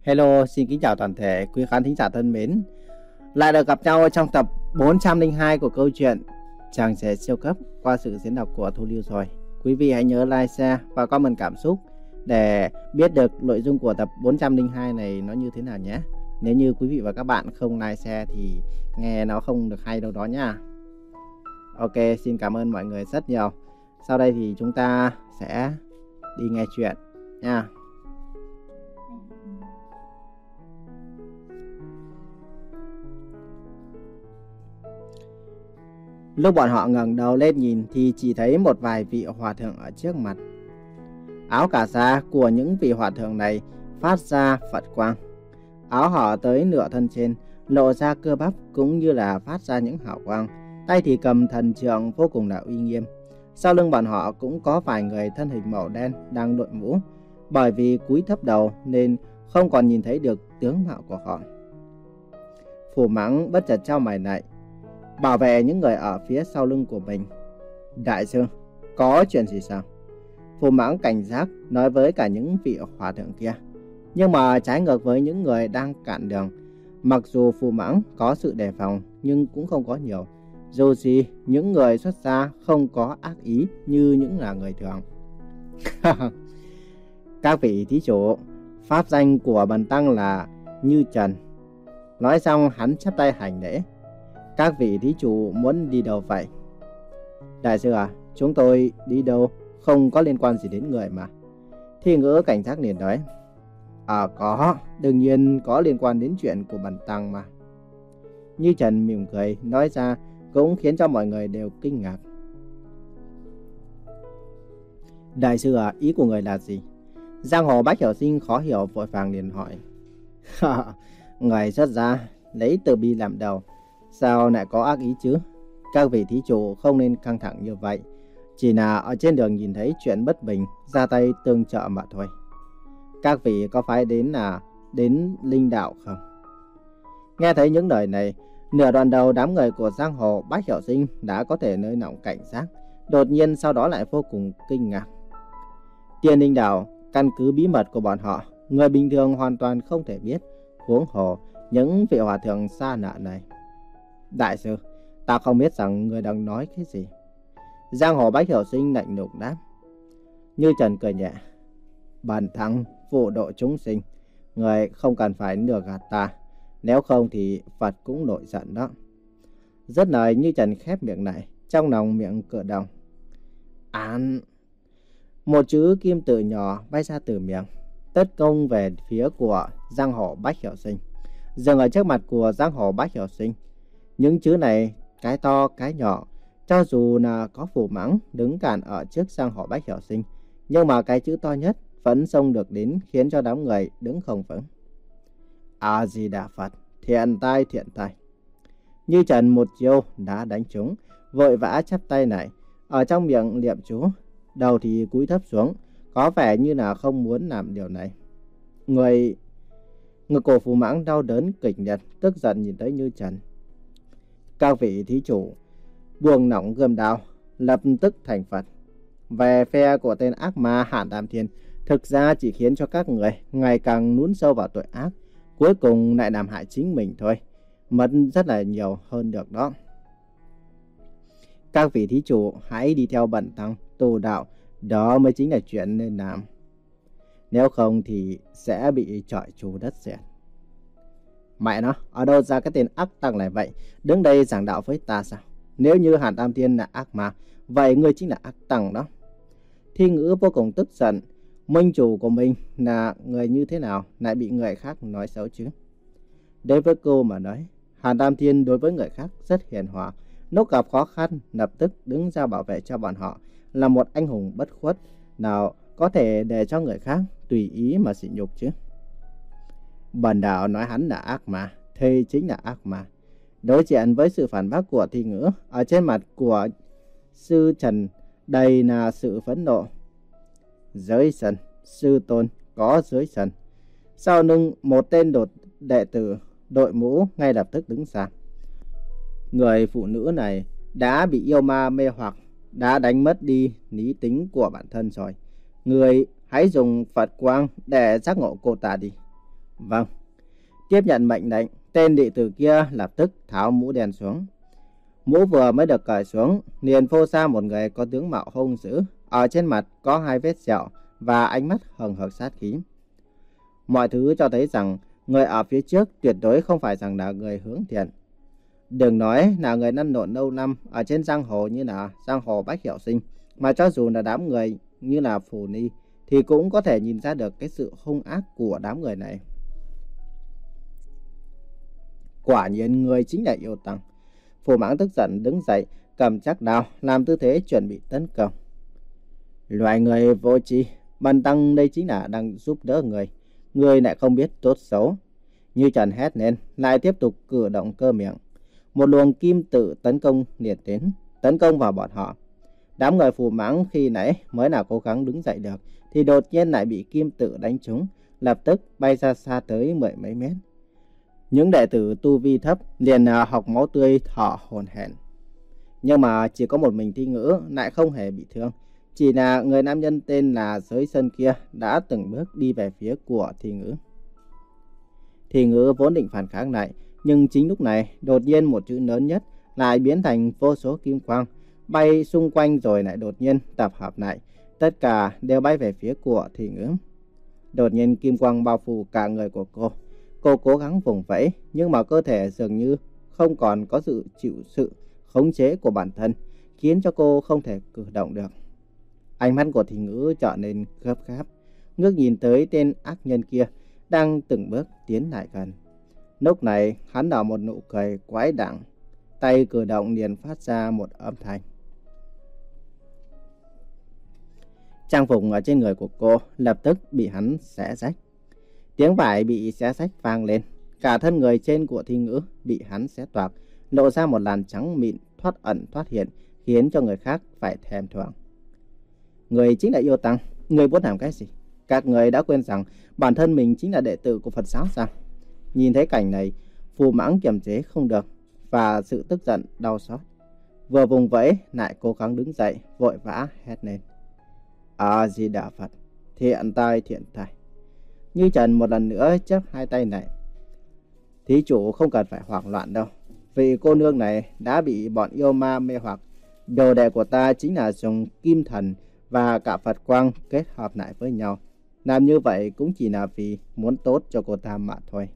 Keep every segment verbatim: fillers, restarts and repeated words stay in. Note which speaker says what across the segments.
Speaker 1: Hello, xin kính chào toàn thể quý khán thính giả thân mến. Lại được gặp nhau trong tập bốn trăm lẻ hai của câu chuyện Chàng trẻ siêu cấp qua sự diễn đọc của Thu Lưu rồi. Quý vị hãy nhớ like, share và comment cảm xúc để biết được nội dung của tập bốn trăm lẻ hai này nó như thế nào nhé. Nếu như quý vị và các bạn không like, share thì nghe nó không được hay đâu đó nha. Ok, xin cảm ơn mọi người rất nhiều. Sau đây thì chúng ta sẽ đi nghe chuyện nha. Lúc bọn họ ngẩng đầu lên nhìn thì chỉ thấy một vài vị hòa thượng ở trước mặt. Áo cà sa của những vị hòa thượng này phát ra Phật quang. Áo họ tới nửa thân trên, lộ ra cơ bắp cũng như là phát ra những hào quang. Tay thì cầm thần trượng vô cùng là uy nghiêm. Sau lưng bọn họ cũng có vài người thân hình màu đen đang đội mũ. Bởi vì cúi thấp đầu nên không còn nhìn thấy được tướng mạo của họ. Phù Mãng bất chợt chau mày lại, bảo vệ những người ở phía sau lưng của mình. Đại sư, có chuyện gì sao? Phù Mãng cảnh giác nói với cả những vị hòa thượng kia. Nhưng mà trái ngược với những người đang cản đường, mặc dù Phù Mãng có sự đề phòng nhưng cũng không có nhiều. Dù gì, những người xuất gia không có ác ý như những là người thường. Các vị thí chủ, pháp danh của bần tăng là Như Trần. Nói xong hắn chắp tay hành lễ. Các vị thí chủ muốn đi đâu vậy? Đại sư à, chúng tôi đi đâu không có liên quan gì đến người mà. Thi Ngữ cảnh giác liền nói. À có, đương nhiên có liên quan đến chuyện của bần tăng mà. Như Trần mỉm cười nói ra cũng khiến cho mọi người đều kinh ngạc. Đại sư à, ý của người là gì? Giang hồ Bách Hiểu Sinh khó hiểu vội vàng liền hỏi. Người xuất gia lấy từ bi làm đầu, sao lại có ác ý chứ? Các vị thí chủ không nên căng thẳng như vậy. Chỉ là ở trên đường nhìn thấy chuyện bất bình, ra tay tương trợ mà thôi. Các vị có phải đến là đến linh đạo không? Nghe thấy những lời này, nửa đoàn đầu đám người của giang hồ Bách Hiểu Sinh đã có thể nới lỏng cảnh giác. Đột nhiên sau đó lại vô cùng kinh ngạc. Tiên linh đạo, căn cứ bí mật của bọn họ, người bình thường hoàn toàn không thể biết. Huống hồ những vị hòa thượng xa lạ này. Đại sư, ta không biết rằng người đang nói cái gì. Giang hồ Bách Hiểu Sinh lạnh lùng đáp. Như Trần cười nhẹ. Bần tăng phụ độ chúng sinh, người không cần phải lừa gạt ta, nếu không thì Phật cũng nổi giận đó. Rất lời Như Trần khép miệng lại, trong lòng miệng cựa động. Án. Một chữ kim tự nhỏ bay ra từ miệng, tất công về phía của giang hồ Bách Hiểu Sinh, dừng ở trước mặt của giang hồ Bách Hiểu Sinh. Những chữ này, cái to cái nhỏ, cho dù là có Phù Mãng đứng cản ở trước giang hồ Bách Hiểu Sinh, nhưng mà cái chữ to nhất vẫn xông được đến khiến cho đám người đứng không vững. A Di Đà Phật, thiện tai thiện tai. Như Trần một chiêu đã đánh trúng, vội vã chắp tay lại, ở trong miệng niệm chú, đầu thì cúi thấp xuống, có vẻ như là không muốn làm điều này. Người Ngực cổ Phù Mãng đau đớn kịch liệt, tức giận nhìn tới Như Trần. Các vị thí chủ buông lỏng gươm đao, lập tức thành Phật. Về phe của tên ác ma Hàn Tam Thiên, thực ra chỉ khiến cho các người ngày càng lún sâu vào tội ác, cuối cùng lại làm hại chính mình thôi. Mất rất là nhiều hơn được đó. Các vị thí chủ hãy đi theo bần tăng tu đạo, đó mới chính là chuyện nên làm. Nếu không thì sẽ bị trọi chú đất sét. Mẹ nó, ở đâu ra cái tên ác tăng này vậy? Đứng đây giảng đạo với ta sao? Nếu như Hàn Tam Thiên là ác ma, vậy ngươi chính là ác tăng đó. Thi Ngữ vô cùng tức giận. Minh chủ của mình là người như thế nào lại bị người khác nói xấu chứ? Đối với cô mà nói, Hàn Tam Thiên đối với người khác rất hiền hòa. Lúc gặp khó khăn, lập tức đứng ra bảo vệ cho bọn họ, là một anh hùng bất khuất. Nào có thể để cho người khác tùy ý mà sỉ nhục chứ? Bần đạo nói hắn là ác ma, thì chính là ác ma. Đối diện với sự phản bác của Thi Ngữ, ở trên mặt của sư Trần đầy là sự phẫn nộ. Dưới sân, sư tôn có dưới sân. Sau lưng một tên đột đệ tử đội mũ ngay lập tức đứng ra. Người phụ nữ này đã bị yêu ma mê hoặc, đã đánh mất đi lý tính của bản thân rồi. Người hãy dùng Phật quang để giác ngộ cô ta đi. Vâng. Tiếp nhận mệnh lệnh, tên đệ tử kia lập tức tháo mũ đen xuống. Mũ vừa mới được cởi xuống, liền phô ra một người có tướng mạo hung dữ, ở trên mặt có hai vết sẹo và ánh mắt hừng hực sát khí. Mọi thứ cho thấy rằng người ở phía trước tuyệt đối không phải rằng là người hướng thiện. Đừng nói là người lăn lộn lâu năm ở trên giang hồ như là giang hồ Bách Hiểu Sinh, mà cho dù là đám người như là Phù Ni thì cũng có thể nhìn ra được cái sự hung ác của đám người này. Quả nhiên người chính là Yêu Tăng. Phù Mãng tức giận đứng dậy, cầm chắc đao, làm tư thế chuẩn bị tấn công. Loại người vô tri, bần tăng đây chính là đang giúp đỡ người, người lại không biết tốt xấu. Như Trần hét lên, lại tiếp tục cử động cơ miệng. Một luồng kim tự tấn công liệt đến, tấn công vào bọn họ. Đám người Phù Mãng khi nãy mới là cố gắng đứng dậy được, thì đột nhiên lại bị kim tự đánh trúng, lập tức bay ra xa tới mười mấy mét. Những đệ tử tu vi thấp liền học máu tươi thở hổn hển. Nhưng mà chỉ có một mình Thi Ngữ lại không hề bị thương. Chỉ là người nam nhân tên là Giới Sân kia đã từng bước đi về phía của Thi Ngữ. Thi Ngữ vốn định phản kháng lại, nhưng chính lúc này đột nhiên một chữ lớn nhất lại biến thành vô số kim quang, bay xung quanh rồi lại đột nhiên tập hợp lại. Tất cả đều bay về phía của Thi Ngữ. Đột nhiên kim quang bao phủ cả người của cô. Cô cố gắng vùng vẫy, nhưng mà cơ thể dường như không còn có sự chịu sự khống chế của bản thân, khiến cho cô không thể cử động được. Ánh mắt của Thi Ngữ trở nên gấp gáp, ngước nhìn tới tên ác nhân kia đang từng bước tiến lại gần. Lúc này hắn nở một nụ cười quái đản, tay cử động liền phát ra một âm thanh. Trang phục ở trên người của cô lập tức bị hắn xé rách. Tiếng vải bị xé rách vang lên, cả thân người trên của Thi Ngữ bị hắn xé toạc, lộ ra một làn trắng mịn thoát ẩn thoát hiện, khiến cho người khác phải thèm thuồng. Người chính là Yêu Tăng, người muốn làm cái gì? Các người đã quên rằng bản thân mình chính là đệ tử của Phật giáo sao? Nhìn thấy cảnh này, Phù Mãng kiềm chế không được và sự tức giận đau xót. Vừa vùng vẫy lại cố gắng đứng dậy, vội vã hét lên: A Di Đà Phật, thiện tai thiện tai. Như Trần một lần nữa chắp hai tay này: thí chủ không cần phải hoảng loạn đâu, vì cô nương này đã bị bọn yêu ma mê hoặc. Đồ đệ của ta chính là dùng kim thần và cả Phật quang kết hợp lại với nhau. Làm như vậy cũng chỉ là vì muốn tốt cho cô ta mà thôi.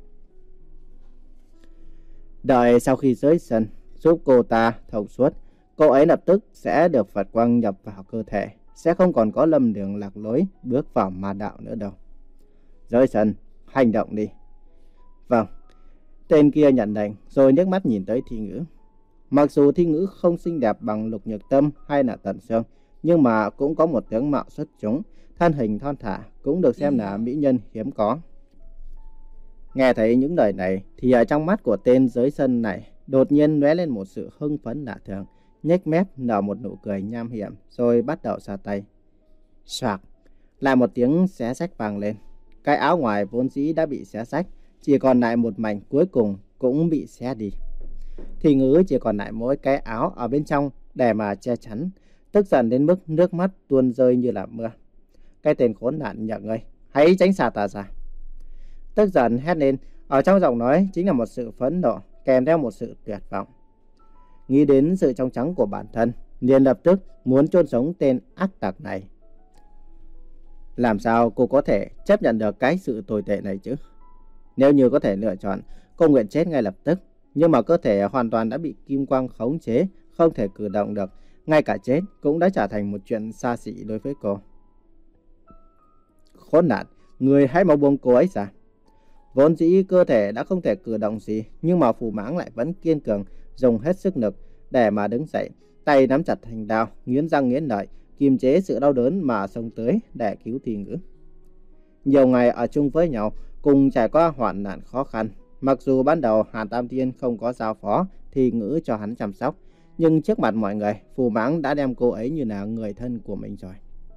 Speaker 1: Đợi sau khi giới sân giúp cô ta thông suốt, cô ấy lập tức sẽ được Phật quang nhập vào cơ thể, sẽ không còn có lầm đường lạc lối bước vào ma đạo nữa đâu. Giới sân, hành động đi. Vâng. Tên kia nhận lệnh rồi nước mắt nhìn tới Thi Ngữ. Mặc dù Thi Ngữ không xinh đẹp bằng Lục Nhược Tâm hay là Tần Sương, nhưng mà cũng có một tướng mạo xuất chúng, thân hình thon thả, cũng được xem là mỹ nhân hiếm có. Nghe thấy những lời này thì ở trong mắt của tên Giới Sân này đột nhiên lóe lên một sự hưng phấn lạ thường, nhếch mép nở một nụ cười nham hiểm rồi bắt đầu ra tay. Soạt, lại một tiếng xé rách vang lên. Cái áo ngoài vốn dĩ đã bị xé rách, chỉ còn lại một mảnh cuối cùng cũng bị xé đi. Thi Ngữ chỉ còn lại mỗi cái áo ở bên trong để mà che chắn, tức giận đến mức nước mắt tuôn rơi như là mưa. Cái tên khốn nạn nhà ngươi, hãy tránh xa ta ra. Tức giận hét lên, ở trong giọng nói chính là một sự phẫn nộ kèm theo một sự tuyệt vọng. Nghĩ đến sự trong trắng của bản thân, liền lập tức muốn chôn sống tên ác tặc này. Làm sao cô có thể chấp nhận được cái sự tồi tệ này chứ? Nếu như có thể lựa chọn, cô nguyện chết ngay lập tức. Nhưng mà cơ thể hoàn toàn đã bị kim quang khống chế, không thể cử động được. Ngay cả chết cũng đã trở thành một chuyện xa xỉ đối với cô. Khốn nạn, người hãy mau buông cô ấy ra. Vốn dĩ cơ thể đã không thể cử động gì, nhưng mà Phù Mãng lại vẫn kiên cường, dùng hết sức lực để mà đứng dậy. Tay nắm chặt thanh đao, nghiến răng nghiến lợi, kiềm chế sự đau đớn mà xông tới để cứu Thi Ngữ. Nhiều ngày ở chung với nhau, cùng trải qua hoạn nạn khó khăn. Mặc dù ban đầu Hàn Tam Thiên không có giao phó Thi Ngữ cho hắn chăm sóc, nhưng trước mặt mọi người, Phù Mãng đã đem cô ấy như là người thân của mình rồi.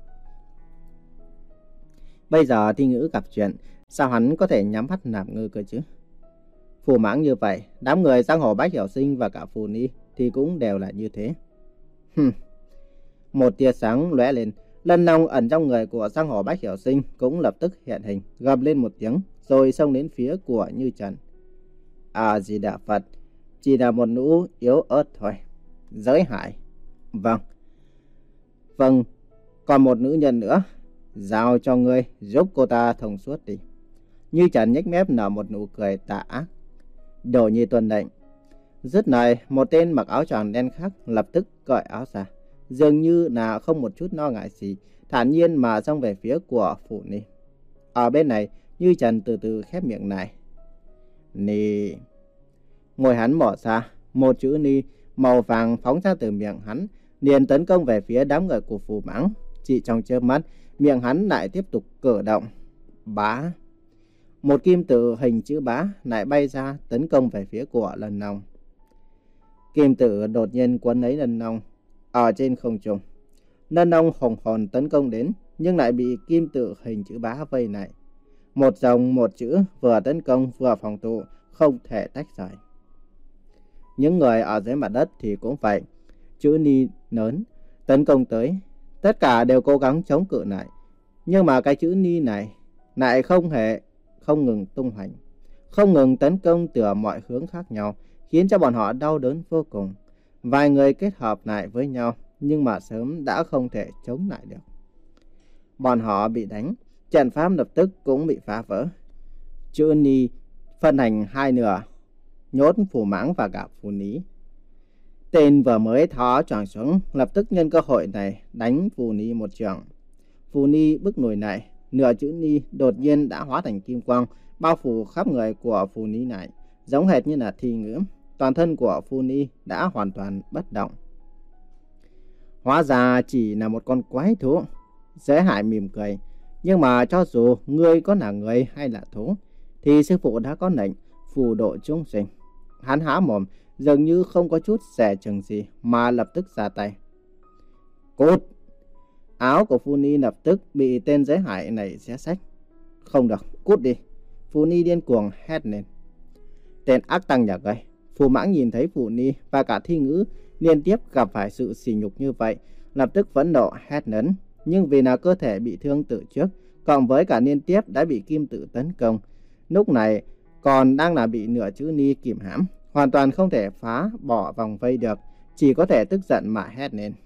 Speaker 1: Bây giờ Thi Ngữ gặp chuyện, sao hắn có thể nhắm mắt làm ngơ cơ chứ? Phù Mãng như vậy, đám người giang hồ Bách Hiểu Sinh và cả Phù Ni thì cũng đều là như thế. Hừm. Một tia sáng lóe lên, Lân Long ẩn trong người của giang hồ Bách Hiểu Sinh cũng lập tức hiện hình, gầm lên một tiếng rồi xông đến phía của Như Trần. À Di Đà Phật, chỉ là một nữ yếu ớt thôi. Giới Hải. Vâng. Vâng, còn một nữ nhân nữa. Giao cho ngươi giúp cô ta thông suốt đi. Như Trần nhếch mép nở một nụ cười tà ác. Đồ Nhi tuân lệnh. Dứt lời, một tên mặc áo choàng đen khác lập tức cởi áo ra, dường như là không một chút lo ngại gì, thản nhiên mà xông về phía của Phù Ni. Ở bên này, Như Trần từ từ khép miệng này. Ni. Ngồi hắn mở ra, một chữ Ni màu vàng phóng ra từ miệng hắn, liền tấn công về phía đám người của Phù Mãng. Chỉ trong chớp mắt, miệng hắn lại tiếp tục cử động. Bá. Một kim tự hình chữ bá lại bay ra tấn công về phía của Lân Nông. Kim tự đột nhiên quấn lấy Lân Nông ở trên không trung. Lân Nông hùng hồn tấn công đến, nhưng lại bị kim tự hình chữ bá vây lại. Một dòng một chữ, vừa tấn công vừa phòng thủ, không thể tách rời. Những người ở dưới mặt đất thì cũng vậy. Chữ Ni lớn tấn công tới, tất cả đều cố gắng chống cự lại. Nhưng mà cái chữ Ni này lại không hề không ngừng tung hoành, không ngừng tấn công từ mọi hướng khác nhau, khiến cho bọn họ đau đớn vô cùng. Vài người kết hợp lại với nhau, nhưng mà sớm đã không thể chống lại được. Bọn họ bị đánh, trận pháp lập tức cũng bị phá vỡ. Chữ Ni phân thành hai nửa, nhốt Phù Mãng và cả Phù Ní. Tên vừa mới tháo choàng xuống, lập tức nhân cơ hội này đánh Phù Ní một trường. Phù Ní bức lùi này, nửa chữ Ni đột nhiên đã hóa thành kim quang, bao phủ khắp người của Phù Ní này, giống hệt như là thi ngữ. Toàn thân của Phù Ní đã hoàn toàn bất động. Hóa ra chỉ là một con quái thú. Giới Hải mỉm cười. Nhưng mà cho dù ngươi có là người hay là thú, thì sư phụ đã có lệnh phù độ chúng sinh. Hắn há mồm, dường như không có chút dè chừng gì mà lập tức ra tay. Cút! Áo của Phù Ni lập tức bị tên Giới Hải này xé xách. Không được, cút đi! Phù Ni điên cuồng hét lên. Tên ác tăng nhà ngươi! Phù Mãng nhìn thấy Phù Ni và cả thi ngữ liên tiếp gặp phải sự sỉ nhục như vậy, lập tức phẫn nộ hét lớn. Nhưng vì là cơ thể bị thương từ trước, cộng với cả liên tiếp đã bị kim tự tấn công, lúc này còn đang là bị nửa chữ Ni kìm hãm, hoàn toàn không thể phá bỏ vòng vây được, chỉ có thể tức giận mà hét lên.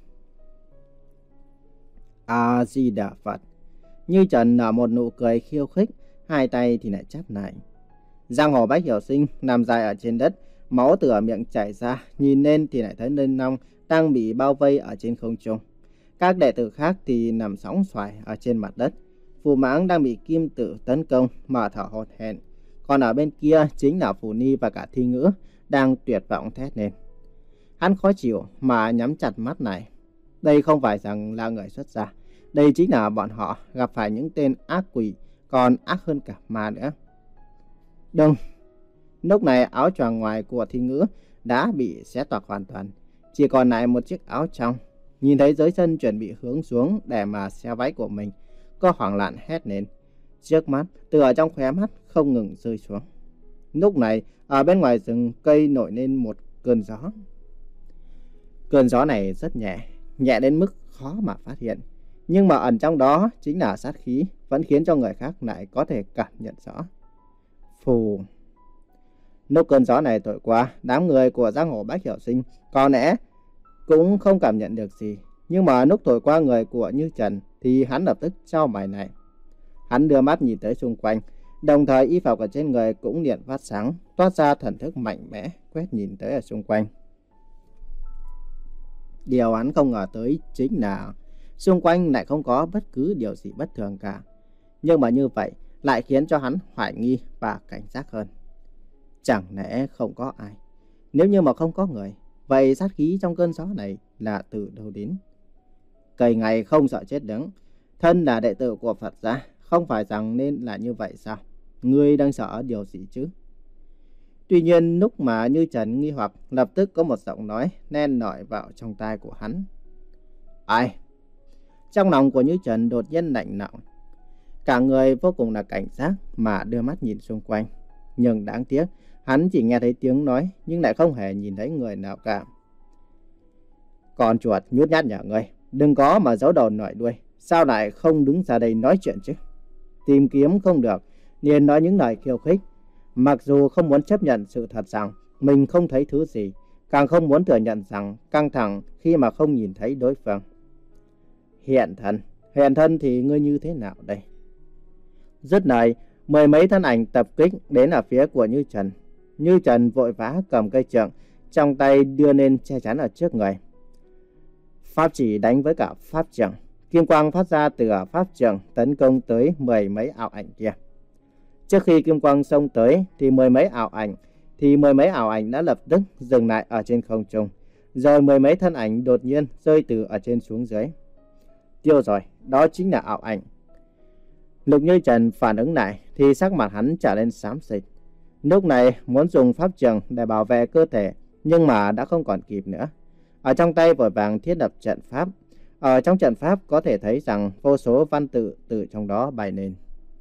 Speaker 1: A Di Đà Phật. Như Trần nở một nụ cười khiêu khích, hai tay thì lại chắp lại. Giang hồ Bách Hiểu Sinh nằm dài ở trên đất, máu từ ở miệng chảy ra, nhìn lên thì lại thấy Lân Nông đang bị bao vây ở trên không trung. Các đệ tử khác thì nằm sóng xoài ở trên mặt đất. Phù Mãng đang bị kim tự tấn công mà thở hổn hển. Còn ở bên kia chính là Phù Ni và cả thi ngữ đang tuyệt vọng thét lên. Hắn khó chịu mà nhắm chặt mắt này. Đây không phải rằng là người xuất gia. Đây chính là bọn họ gặp phải những tên ác quỷ, còn ác hơn cả ma nữa. Đừng! Lúc này áo choàng ngoài của thi ngữ đã bị xé toạc hoàn toàn. Chỉ còn lại một chiếc áo trong. Nhìn thấy dưới chân chuẩn bị hướng xuống để mà xé váy của mình, cô hoảng loạn hét lên. Trước mắt, từ ở trong khóe mắt không ngừng rơi xuống. Lúc này, ở bên ngoài rừng cây nổi lên một cơn gió. Cơn gió này rất nhẹ, nhẹ đến mức khó mà phát hiện. Nhưng mà ẩn trong đó chính là sát khí, vẫn khiến cho người khác lại có thể cảm nhận rõ. Phù. Lúc cơn gió này thổi qua, đám người của giang hồ Bách Hiểu Sinh có lẽ cũng không cảm nhận được gì. Nhưng mà lúc thổi qua người của Như Trần thì hắn lập tức chau mày này. Hắn đưa mắt nhìn tới xung quanh, đồng thời y phục ở trên người cũng liền phát sáng, toát ra thần thức mạnh mẽ, quét nhìn tới ở xung quanh. Điều hắn không ngờ tới chính là xung quanh lại không có bất cứ điều gì bất thường cả. Nhưng mà như vậy lại khiến cho hắn hoài nghi và cảnh giác hơn. Chẳng lẽ không có ai? Nếu như mà không có người, vậy sát khí trong cơn gió này là từ đâu đến? Cầy ngày không sợ chết đứng. Thân là đệ tử của Phật gia, không phải rằng nên là như vậy sao? Ngươi đang sợ điều gì chứ? Tuy nhiên lúc mà Như Trần nghi hoặc, lập tức có một giọng nói len lỏi vào trong tai của hắn. Ai? Trong lòng của Như Trần đột nhiên lạnh lẽo. Cả người vô cùng là cảnh giác mà đưa mắt nhìn xung quanh. Nhưng đáng tiếc, hắn chỉ nghe thấy tiếng nói nhưng lại không hề nhìn thấy người nào cả. Con chuột nhút nhát nhà ngươi, đừng có mà giấu đầu nổi đuôi. Sao lại không đứng ra đây nói chuyện chứ? Tìm kiếm không được liền nói những lời khiêu khích. Mặc dù không muốn chấp nhận sự thật rằng mình không thấy thứ gì, càng không muốn thừa nhận rằng căng thẳng khi mà không nhìn thấy đối phương. Hiện thân, hiện thân thì ngươi như thế nào đây? Dứt lời, mười mấy thân ảnh tập kích đến ở phía của Như Trần. Như Trần vội vã cầm cây trượng trong tay đưa lên che chắn ở trước người. Pháp chỉ đánh với cả pháp trượng, kim quang phát ra từ pháp trượng tấn công tới mười mấy ảo ảnh kia. Trước khi kim quang xông tới thì mười mấy ảo ảnh thì mười mấy ảo ảnh đã lập tức dừng lại ở trên không trung, rồi mười mấy thân ảnh đột nhiên rơi từ ở trên xuống dưới. Tiêu rồi, đó chính là ảo ảnh. Lục Như Trần phản ứng lại thì sắc mặt hắn trở lên xám xịt. Lúc này muốn dùng pháp trường để bảo vệ cơ thể, nhưng mà đã không còn kịp nữa. Ở trong tay vội vàng thiết lập trận pháp. Ở trong trận pháp có thể thấy rằng vô số văn tự từ trong đó bay lên.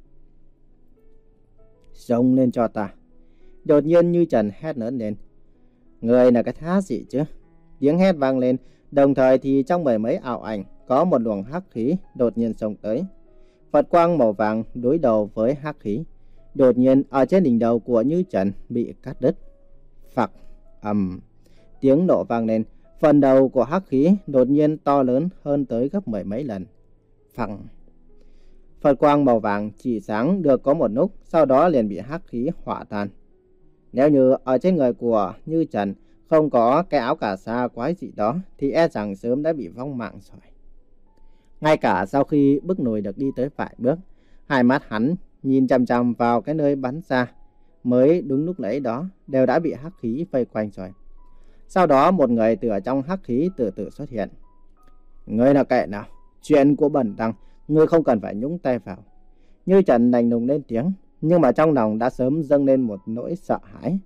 Speaker 1: Xông lên cho ta. Đột nhiên Như Trần hét lớn lên. Người là cái thá gì chứ? Tiếng hét vang lên, đồng thời thì trong mười mấy ảo ảnh có một luồng hắc khí đột nhiên xông tới. Phật quang màu vàng đối đầu với hắc khí. Đột nhiên ở trên đỉnh đầu của Như Trần bị cắt đứt. Phặc, ầm, um, tiếng nổ vang lên. Phần đầu của hắc khí đột nhiên to lớn hơn tới gấp mười mấy lần. Phẳng. Phật quang màu vàng chỉ sáng được có một lúc, sau đó liền bị hắc khí hỏa tan. Nếu như ở trên người của Như Trần không có cái áo cà sa quái dị đó thì e rằng sớm đã bị vong mạng rồi. Ngay cả sau khi bước lùi được đi tới vài bước, hai mắt hắn nhìn chằm chằm vào cái nơi bắn ra, mới đúng lúc nãy đó đều đã bị hắc khí vây quanh rồi. Sau đó một người từ ở trong hắc khí từ từ xuất hiện. Ngươi là kẻ nào? Chuyện của bẩn tăng, ngươi không cần phải nhúng tay vào. Như Trần lạnh lùng lên tiếng, nhưng mà trong lòng đã sớm dâng lên một nỗi sợ hãi.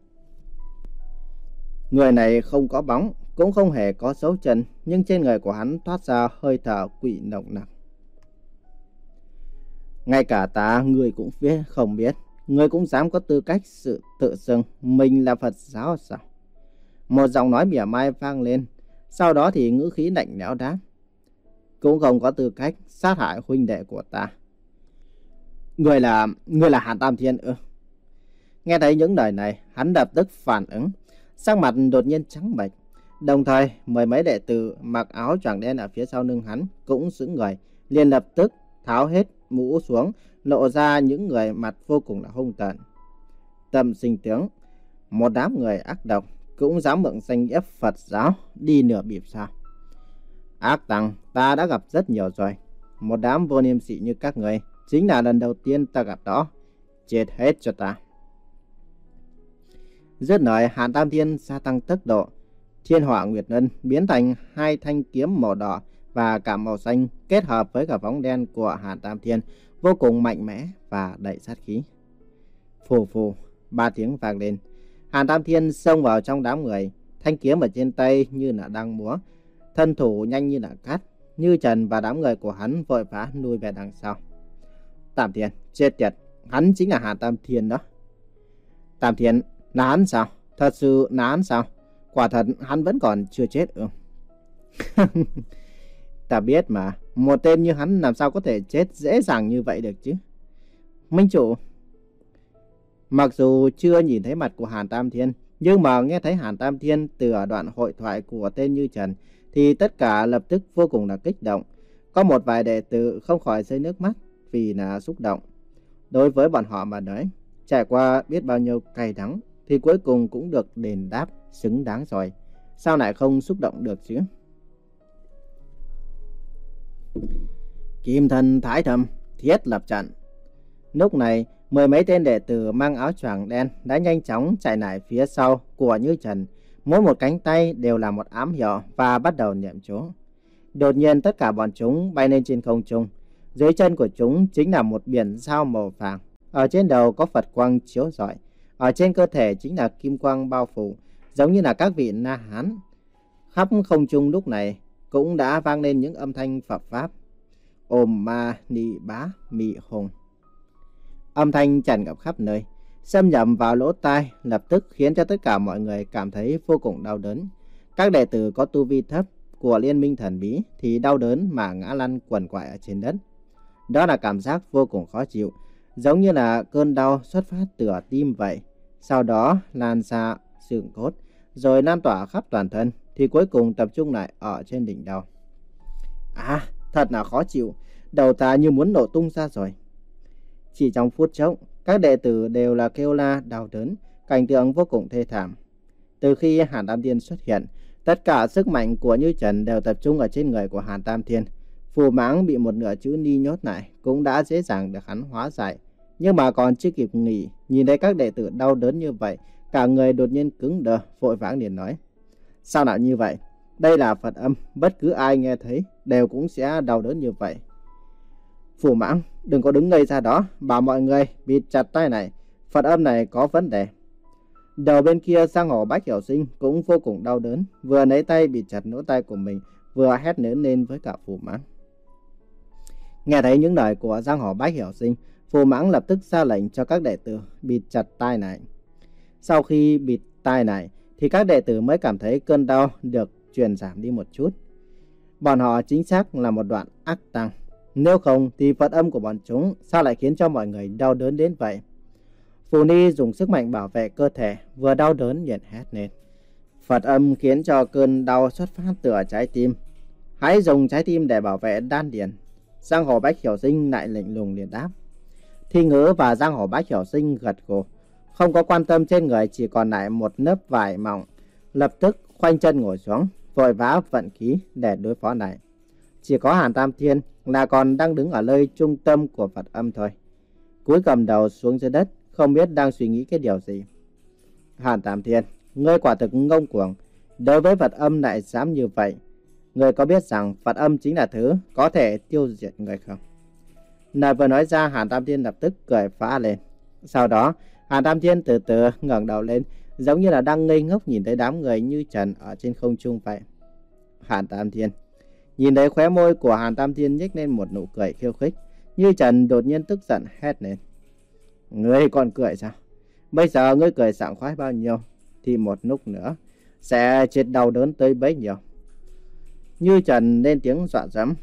Speaker 1: Người này không có bóng, cũng không hề có dấu chân, nhưng trên người của hắn toát ra hơi thở quỷ nồng nặc. Ngay cả ta, ngươi cũng biết không biết, ngươi cũng dám có tư cách sự tự xưng mình là Phật giáo sao? Một giọng nói mỉa mai vang lên, sau đó thì ngữ khí lạnh lẽo đáp. Cũng không có tư cách sát hại huynh đệ của ta. Người là, người là Hàn Tam Thiên ư? Nghe thấy những lời này, hắn lập tức phản ứng, sắc mặt đột nhiên trắng bệch. Đồng thời, mười mấy đệ tử mặc áo choàng đen ở phía sau lưng hắn cũng sững người, liền lập tức tháo hết mũ xuống, lộ ra những người mặt vô cùng là hung tợn. Tâm sinh tướng, một đám người ác độc cũng dám mượn danh nghĩa Phật giáo đi nửa bịp sao? Ác tăng, ta đã gặp rất nhiều rồi. Một đám vô liêm sỉ như các người, chính là lần đầu tiên ta gặp đó. Chết hết cho ta. Dứt lời, Hàn Tam Thiên gia tăng tốc độ. Thiên Hỏa Nguyệt Ngân biến thành hai thanh kiếm màu đỏ và cả màu xanh kết hợp với cả bóng đen của Hàn Tam Thiên, vô cùng mạnh mẽ và đầy sát khí. Phù phù, ba tiếng vang lên. Hàn Tam Thiên xông vào trong đám người, thanh kiếm ở trên tay như là đang múa, thân thủ nhanh như là cát. Như Trần và đám người của hắn vội vã nuôi về đằng sau. Tam Thiên, chết tiệt, hắn chính là Hàn Tam Thiên đó. Tam Thiên, là hắn sao? Thật sự là hắn sao? Quả thật hắn vẫn còn chưa chết ư? Ta biết mà, một tên như hắn làm sao có thể chết dễ dàng như vậy được chứ? Minh chủ. Mặc dù chưa nhìn thấy mặt của Hàn Tam Thiên, nhưng mà nghe thấy Hàn Tam Thiên từ ở đoạn hội thoại của tên Như Trần, thì tất cả lập tức vô cùng là kích động. Có một vài đệ tử không khỏi rơi nước mắt vì là xúc động. Đối với bọn họ mà nói, trải qua biết bao nhiêu cay đắng, thì cuối cùng cũng được đền đáp xứng đáng rồi. Sao lại không xúc động được chứ? Kim Thân Thái Thâm thiết lập trận. Lúc này, mười mấy tên đệ tử mang áo choàng đen đã nhanh chóng chạy lại phía sau của Như Trần. Mỗi một cánh tay đều là một ám hiệu và bắt đầu niệm chú. Đột nhiên tất cả bọn chúng bay lên trên không trung. Dưới chân của chúng chính là một biển sao màu vàng. Ở trên đầu có Phật quang chiếu rọi. Ở trên cơ thể chính là kim quang bao phủ, giống như là các vị Na Hán. Khắp không trung lúc này cũng đã vang lên những âm thanh Phật pháp. Ôm ma ni bá mị hùng. Âm thanh tràn ngập khắp nơi, xâm nhập vào lỗ tai, lập tức khiến cho tất cả mọi người cảm thấy vô cùng đau đớn. Các đệ tử có tu vi thấp của Liên Minh Thần Bí thì đau đớn mà ngã lăn quằn quại ở trên đất. Đó là cảm giác vô cùng khó chịu. giống như là cơn đau xuất phát từ tim vậy. Sau đó lan ra xương cốt, rồi lan tỏa khắp toàn thân, thì cuối cùng tập trung lại ở trên đỉnh đầu. À, thật là khó chịu, đầu ta như muốn nổ tung ra rồi. Chỉ trong phút chốc, các đệ tử đều là kêu la đau đớn, cảnh tượng vô cùng thê thảm. Từ khi Hàn Tam Thiên xuất hiện, tất cả sức mạnh của Như Trần đều tập trung ở trên người của Hàn Tam Thiên. Phù Mãng bị một nửa chữ ni nhốt lại cũng đã dễ dàng được hắn hóa giải. Nhưng mà còn chưa kịp nghỉ, nhìn thấy các đệ tử đau đớn như vậy, cả người đột nhiên cứng đờ, vội vã liền nói: sao nào như vậy? Đây là Phật âm, bất cứ ai nghe thấy đều cũng sẽ đau đớn như vậy. Phù Mãng, đừng có đứng ngây ra đó, bảo mọi người bịt chặt tay này, Phật âm này có vấn đề. Đầu bên kia Giang Hồ Bách Hiểu Sinh cũng vô cùng đau đớn, vừa lấy tay bịt chặt lỗ tai của mình, vừa hét lớn lên với cả Phù Mãng. Nghe thấy những lời của Giang Hồ Bách Hiểu Sinh, Phù Mãng lập tức ra lệnh cho các đệ tử bịt chặt tai này. Sau khi bịt tai này, thì các đệ tử mới cảm thấy cơn đau được truyền giảm đi một chút. Bọn họ chính xác là một đoạn ác tăng. Nếu không thì Phật âm của bọn chúng sao lại khiến cho mọi người đau đớn đến vậy? Phù Ni dùng sức mạnh bảo vệ cơ thể, vừa đau đớn liền hét lên: Phật âm khiến cho cơn đau xuất phát từ trái tim. Hãy dùng trái tim để bảo vệ đan điền. Giang Hồ Bách Hiểu Sinh lại lạnh lùng liền đáp. Thi Ngữ và Giang Hồ Bách Hiểu Sinh gật gù, không có quan tâm trên người chỉ còn lại một lớp vải mỏng, lập tức khoanh chân ngồi xuống, vội vã vận khí để đối phó này. Chỉ có Hàn Tam Thiên là còn đang đứng ở nơi trung tâm của Phật âm thôi. Cúi cầm đầu xuống dưới đất, không biết đang suy nghĩ cái điều gì. Hàn Tam Thiên, ngươi quả thực ngông cuồng, đối với Phật âm lại dám như vậy. Ngươi có biết rằng Phật âm chính là thứ có thể tiêu diệt người không? Lời vừa nói ra, Hàn Tam Thiên lập tức cười phá lên. Sau đó, Hàn Tam Thiên từ từ ngẩng đầu lên, giống như là đang ngây ngốc nhìn thấy đám người Như Trần ở trên không trung vậy. Hàn Tam Thiên. Nhìn thấy khóe môi của Hàn Tam Thiên nhếch lên một nụ cười khiêu khích, Như Trần đột nhiên tức giận hét lên. Ngươi còn cười sao? Bây giờ ngươi cười sảng khoái bao nhiêu, thì một lúc nữa sẽ chết đau đớn tới bấy nhiêu. Như Trần lên tiếng dọa dẫm.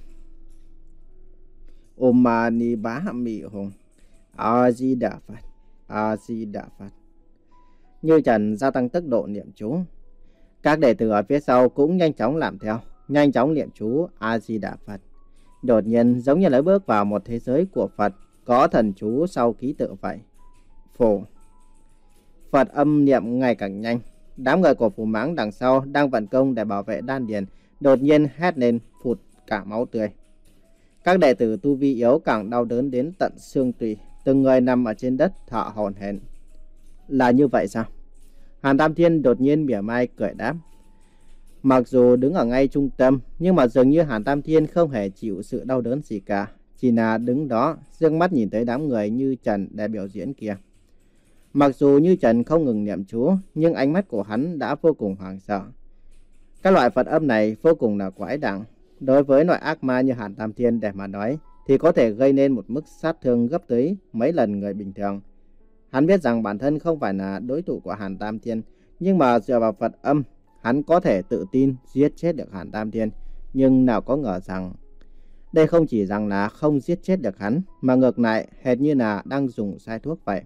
Speaker 1: Om Mani Bá Mị Hùng, A Di Đà Phật, A Di Đà Phật. Như Trần gia tăng tốc độ niệm chú. Các đệ tử ở phía sau cũng nhanh chóng làm theo, nhanh chóng niệm chú A Di Đà Phật. Đột nhiên giống như là bước vào một thế giới của Phật, có thần chú sau ký tự vậy. Phù. Phật âm niệm ngày càng nhanh. Đám người của Phù Mãng đằng sau đang vận công để bảo vệ đan điền, đột nhiên hét lên phụt cả máu tươi. Các đệ tử tu vi yếu càng đau đớn đến tận xương tủy, từng người nằm ở trên đất thở hổn hển. Là như vậy sao? Hàn Tam Thiên đột nhiên mỉa mai cười đáp. Mặc dù đứng ở ngay trung tâm, nhưng mà dường như Hàn Tam Thiên không hề chịu sự đau đớn gì cả, chỉ là đứng đó, dương mắt nhìn tới đám người Như Trần để biểu diễn kia. Mặc dù Như Trần không ngừng niệm chú, nhưng ánh mắt của hắn đã vô cùng hoảng sợ. Các loại Phật âm này vô cùng là quái đản. Đối với loại ác ma như Hàn Tam Thiên để mà nói, thì có thể gây nên một mức sát thương gấp tới mấy lần người bình thường. Hắn biết rằng bản thân không phải là đối thủ của Hàn Tam Thiên, nhưng mà dựa vào Phật âm, hắn có thể tự tin giết chết được Hàn Tam Thiên. Nhưng nào có ngờ rằng, đây không chỉ rằng là không giết chết được hắn, mà ngược lại hệt như là đang dùng sai thuốc vậy.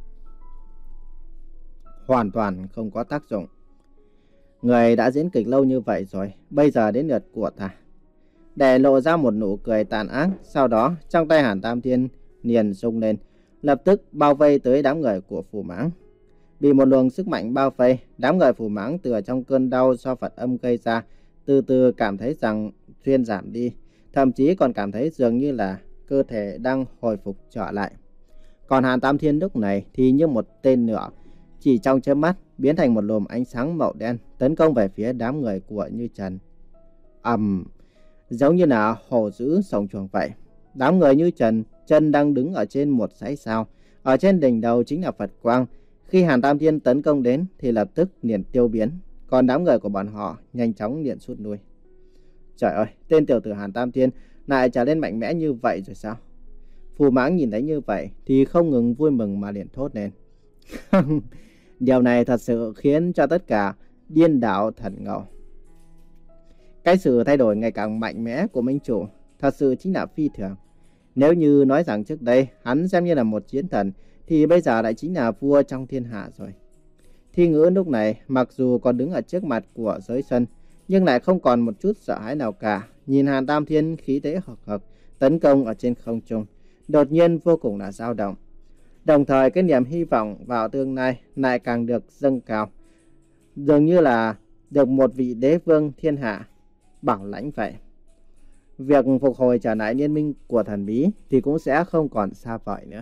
Speaker 1: Hoàn toàn không có tác dụng. Người đã diễn kịch lâu như vậy rồi, bây giờ đến lượt của ta. Để lộ ra một nụ cười tàn ác, sau đó trong tay Hàn Tam Thiên liền rung lên, lập tức bao vây tới đám người của Phù Mãng. Bị một luồng sức mạnh bao vây, đám người Phù Mãng từ trong cơn đau do Phật âm gây ra, từ từ cảm thấy rằng thuyên giảm đi, thậm chí còn cảm thấy dường như là cơ thể đang hồi phục trở lại. Còn Hàn Tam Thiên lúc này thì như một tên lửa, chỉ trong chớp mắt biến thành một luồng ánh sáng màu đen tấn công về phía đám người của Như Trần. Ầm, um, giống như là hổ dữ sổng chuồng vậy. Đám người Như Trần chân đang đứng ở trên một dãy sao, ở trên đỉnh đầu chính là Phật quang. Khi Hàn Tam Thiên tấn công đến thì lập tức liền tiêu biến, còn đám người của bọn họ nhanh chóng liền rút lui. Trời ơi, tên tiểu tử Hàn Tam Thiên lại trở nên mạnh mẽ như vậy rồi sao? Phù Mãng nhìn thấy như vậy thì không ngừng vui mừng mà liền thốt lên. Điều này thật sự khiến cho tất cả điên đảo thần ngầu. Cái sự thay đổi ngày càng mạnh mẽ của minh chủ thật sự chính là phi thường. Nếu như nói rằng trước đây hắn xem như là một chiến thần, thì bây giờ lại chính là vua trong thiên hạ rồi. Thi Ngữ lúc này mặc dù còn đứng ở trước mặt của giới sân, nhưng lại không còn một chút sợ hãi nào cả. Nhìn Hàn Tam Thiên khí thế hực hực tấn công ở trên không trung, đột nhiên vô cùng là dao động. Đồng thời cái niềm hy vọng vào tương lai lại càng được dâng cao, dường như là được một vị đế vương thiên hạ bảo lãnh vậy. Việc phục hồi trở lại liên minh của thần bí thì cũng sẽ không còn xa vời nữa.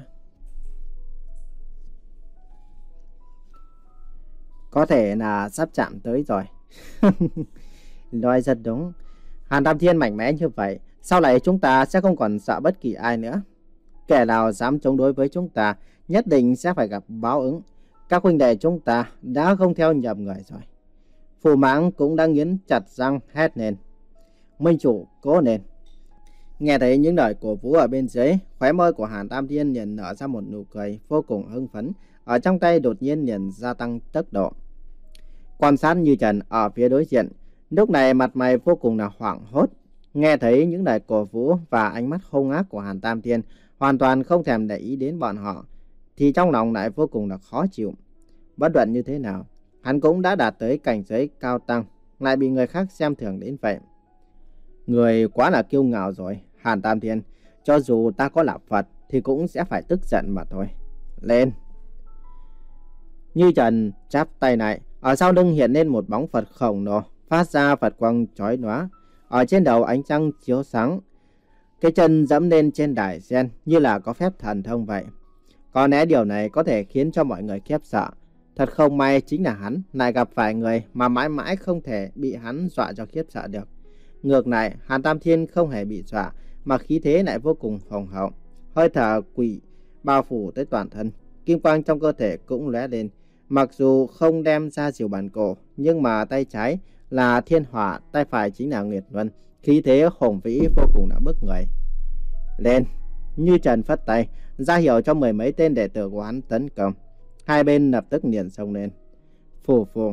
Speaker 1: Có thể là sắp chạm tới rồi. Nói rất đúng. Hàn Tam Thiên mạnh mẽ như vậy, sau này chúng ta sẽ không còn sợ bất kỳ ai nữa. Kẻ nào dám chống đối với chúng ta nhất định sẽ phải gặp báo ứng. Các huynh đệ chúng ta đã không theo nhầm người rồi. Phù Mãng cũng đang nghiến chặt răng hét lên. Minh chủ cố lên. Nghe thấy những lời cổ vũ ở bên dưới, khóe môi của Hàn Tam Thiên liền nở ra một nụ cười vô cùng hưng phấn, ở trong tay đột nhiên liền gia tăng tốc độ. Quan sát Như Trần ở phía đối diện, lúc này mặt mày vô cùng là hoảng hốt. Nghe thấy những lời cổ vũ và ánh mắt hung ác của Hàn Tam Thiên, hoàn toàn không thèm để ý đến bọn họ, thì trong lòng lại vô cùng là khó chịu. Bất luận như thế nào, hắn cũng đã đạt tới cảnh giới cao tăng, lại bị người khác xem thường đến vậy. Người quá là kiêu ngạo rồi, Hàn Tam Thiên. Cho dù ta có là Phật thì cũng sẽ phải tức giận mà thôi. Lên! Như Trần chắp tay lại, ở sau lưng hiện lên một bóng Phật khổng lồ, phát ra Phật quang chói lóa. Ở trên đầu ánh trăng chiếu sáng, cái chân dẫm lên trên đài sen như là có phép thần thông vậy. Có lẽ điều này có thể khiến cho mọi người khiếp sợ. Thật không may chính là hắn lại gặp phải người mà mãi mãi không thể bị hắn dọa cho khiếp sợ được. Ngược lại, Hàn Tam Thiên không hề bị dọa, mà khí thế lại vô cùng hùng hậu. Hơi thở quỷ bao phủ tới toàn thân, kim quang trong cơ thể cũng lóe lên. Mặc dù không đem ra diều bản cổ, nhưng mà tay trái là thiên hỏa, tay phải chính là Nguyệt Luân. Khí thế hùng vĩ vô cùng đã bức người. Lên! Như Trần phất tay, ra hiệu cho mười mấy tên đệ tử của hắn tấn công. Hai bên lập tức liền xông lên. Phù phù.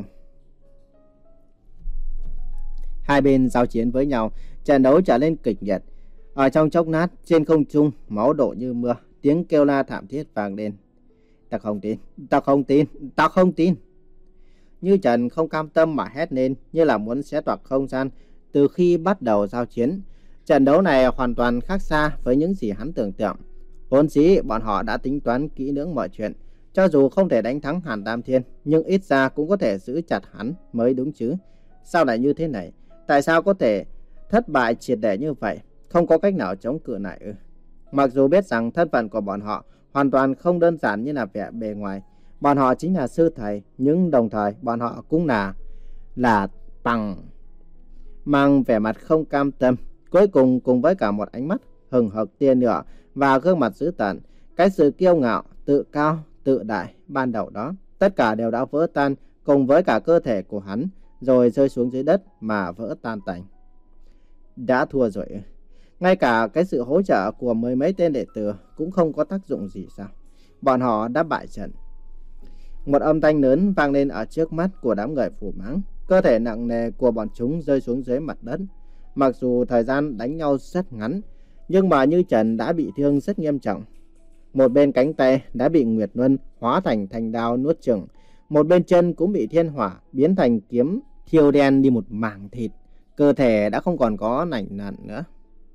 Speaker 1: Hai bên giao chiến với nhau, trận đấu trở nên kịch liệt. Ở trong chốc lát, trên không trung máu đổ như mưa, tiếng kêu la thảm thiết vang lên. Ta không tin, ta không tin, ta không tin. Như Trần không cam tâm mà hét lên, như là muốn xé toạc không gian. Từ khi bắt đầu giao chiến, trận đấu này hoàn toàn khác xa với những gì hắn tưởng tượng. Vốn dĩ bọn họ đã tính toán kỹ lưỡng mọi chuyện, cho dù không thể đánh thắng Hàn Tam Thiên, nhưng ít ra cũng có thể giữ chặt hắn mới đúng chứ. Sao lại như thế này? Tại sao có thể thất bại triệt để như vậy? Không có cách nào chống cự lại ư? Mặc dù biết rằng thân phận của bọn họ hoàn toàn không đơn giản như là vẻ bề ngoài, bọn họ chính là sư thầy, nhưng đồng thời bọn họ cũng là là bằng mang vẻ mặt không cam tâm. Cuối cùng cùng với cả một ánh mắt hừng hực tia lửa và gương mặt dữ tợn, cái sự kiêu ngạo, tự cao, tự đại ban đầu đó, tất cả đều đã vỡ tan cùng với cả cơ thể của hắn, rồi rơi xuống dưới đất mà vỡ tan tành. Đã thua rồi. Ngay cả cái sự hỗ trợ của mười mấy tên đệ tử cũng không có tác dụng gì sao? Bọn họ đã bại trận. Một âm thanh lớn vang lên ở trước mắt của đám người Phù Mãng. Cơ thể nặng nề của bọn chúng rơi xuống dưới mặt đất. Mặc dù thời gian đánh nhau rất ngắn, nhưng mà Như Trần đã bị thương rất nghiêm trọng. Một bên cánh tay đã bị Nguyệt Luân hóa thành thanh đao nuốt chửng. Một bên chân cũng bị thiên hỏa biến thành kiếm thiêu đen đi một mảng thịt. Cơ thể đã không còn có nành nặn nữa.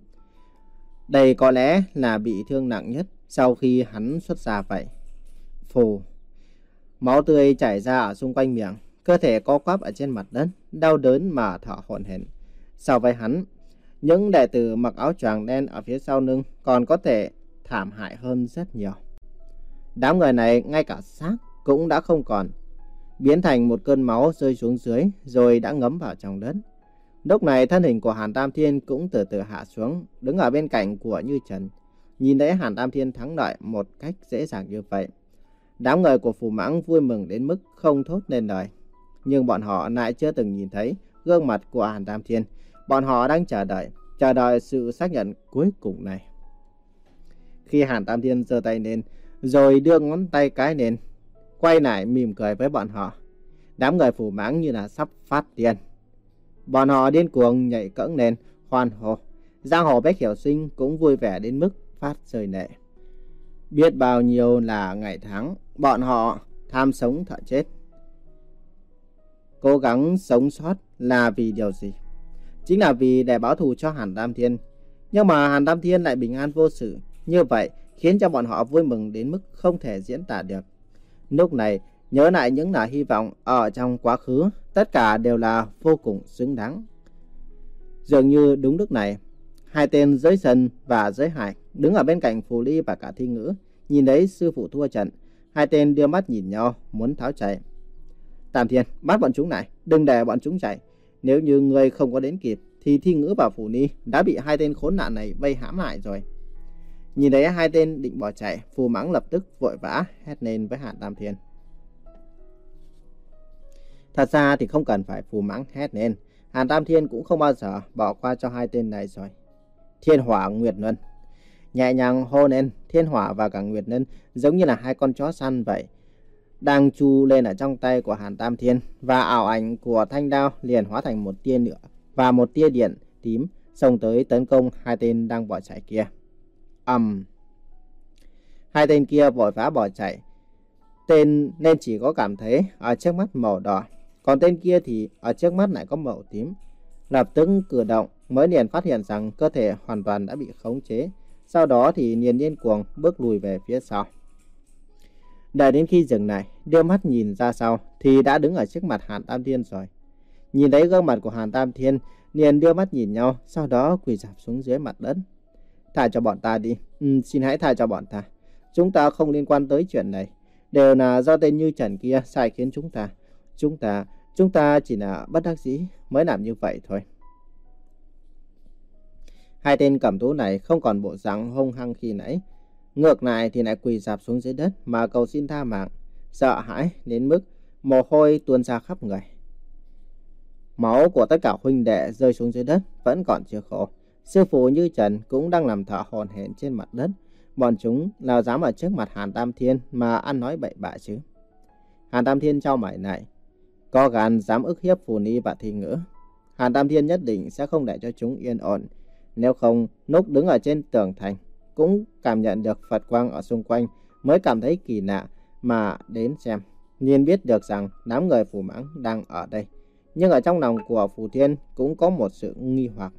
Speaker 1: Đây có lẽ là bị thương nặng nhất sau khi hắn xuất ra vậy. Phù. Máu tươi chảy ra ở xung quanh miệng. Cơ thể co quắp ở trên mặt đất, đau đớn mà thở hổn hển. So với hắn, những đệ tử mặc áo choàng đen ở phía sau lưng còn có thể thảm hại hơn rất nhiều. Đám người này ngay cả xác cũng đã không còn, biến thành một cơn máu rơi xuống dưới rồi đã ngấm vào trong đất. Lúc này thân hình của Hàn Tam Thiên cũng từ từ hạ xuống, đứng ở bên cạnh của Như Trần. Nhìn thấy Hàn Tam Thiên thắng lợi một cách dễ dàng như vậy, đám người của Phù Mãng vui mừng đến mức không thốt nên lời. Nhưng bọn họ lại chưa từng nhìn thấy gương mặt của Hàn Tam Thiên. Bọn họ đang chờ đợi, chờ đợi sự xác nhận cuối cùng này. Khi Hàn Tam Thiên giơ tay lên, rồi đưa ngón tay cái lên, quay lại mỉm cười với bọn họ. Đám người Phù Mãng như là sắp phát điên. Bọn họ điên cuồng nhảy cẫng lên, hoan hô. Giang hồ Bách Hiểu Sinh cũng vui vẻ đến mức phát rơi lệ. Biết bao nhiêu là ngày tháng, bọn họ tham sống thở chết. Cố gắng sống sót là vì điều gì? Chính là vì để báo thù cho Hàn Tam Thiên. Nhưng mà Hàn Tam Thiên lại bình an vô sự. Như vậy khiến cho bọn họ vui mừng đến mức không thể diễn tả được. Lúc này nhớ lại những nở hy vọng ở trong quá khứ, tất cả đều là vô cùng xứng đáng. Dường như đúng lúc này, hai tên Giới Sân và Giới Hải đứng ở bên cạnh Phù Ly và cả Thi Ngữ, nhìn thấy sư phụ thua trận. Hai tên đưa mắt nhìn nhau, muốn tháo chạy. Tam Thiên, bắt bọn chúng lại, đừng để bọn chúng chạy. Nếu như ngươi không có đến kịp, thì Thi Ngữ và Phù Ly đã bị hai tên khốn nạn này vây hãm lại rồi. Nhìn thấy hai tên định bỏ chạy, Phù Mãng lập tức vội vã hét lên với Hàn Tam Thiên. Thật ra thì không cần phải Phù Mãng hét lên, Hàn Tam Thiên cũng không bao giờ bỏ qua cho hai tên này rồi. Thiên Hỏa Nguyệt Luân. Nhẹ nhàng hô lên, Thiên Hỏa và cả Nguyệt Luân giống như là hai con chó săn vậy, đang chu lên ở trong tay của Hàn Tam Thiên, và ảo ảnh của thanh đao liền hóa thành một tia lửa và một tia điện tím xông tới tấn công hai tên đang bỏ chạy kia. Ầm! Um. Hai tên kia vội vã bỏ chạy. Tên nên chỉ có cảm thấy ở trước mắt màu đỏ, còn tên kia thì ở trước mắt lại có màu tím. Lập tức cử động mới liền phát hiện rằng cơ thể hoàn toàn đã bị khống chế. Sau đó thì liền điên cuồng bước lùi về phía sau. Đợi đến khi dừng lại, đưa mắt nhìn ra sau thì đã đứng ở trước mặt Hàn Tam Thiên rồi. Nhìn thấy gương mặt của Hàn Tam Thiên, liền đưa mắt nhìn nhau, sau đó quỳ rạp xuống dưới mặt đất. Tha cho bọn ta đi, ừ, xin hãy tha cho bọn ta. Chúng ta không liên quan tới chuyện này, đều là do tên Như Trần kia sai khiến chúng ta. Chúng ta, chúng ta chỉ là bất đắc dĩ mới làm như vậy thôi. Hai tên cầm thú này không còn bộ dạng hung hăng khi nãy. Ngược lại thì lại quỳ rạp xuống dưới đất mà cầu xin tha mạng, sợ hãi đến mức mồ hôi tuôn ra khắp người. Máu của tất cả huynh đệ rơi xuống dưới đất vẫn còn chưa khô. Sư phụ Như Trần cũng đang nằm thở hổn hển trên mặt đất. Bọn chúng nào dám ở trước mặt Hàn Tam Thiên mà ăn nói bậy bạ chứ? Hàn Tam Thiên chau mày lại, có gan dám ức hiếp Phù Ni và Thi Ngữ. Hàn Tam Thiên nhất định sẽ không để cho chúng yên ổn. Nếu không, lúc đứng ở trên tường thành cũng cảm nhận được Phật quang ở xung quanh, mới cảm thấy kỳ lạ mà đến xem. Nên biết được rằng đám người Phù Mãng đang ở đây. Nhưng ở trong lòng của Phù Thiên cũng có một sự nghi hoặc.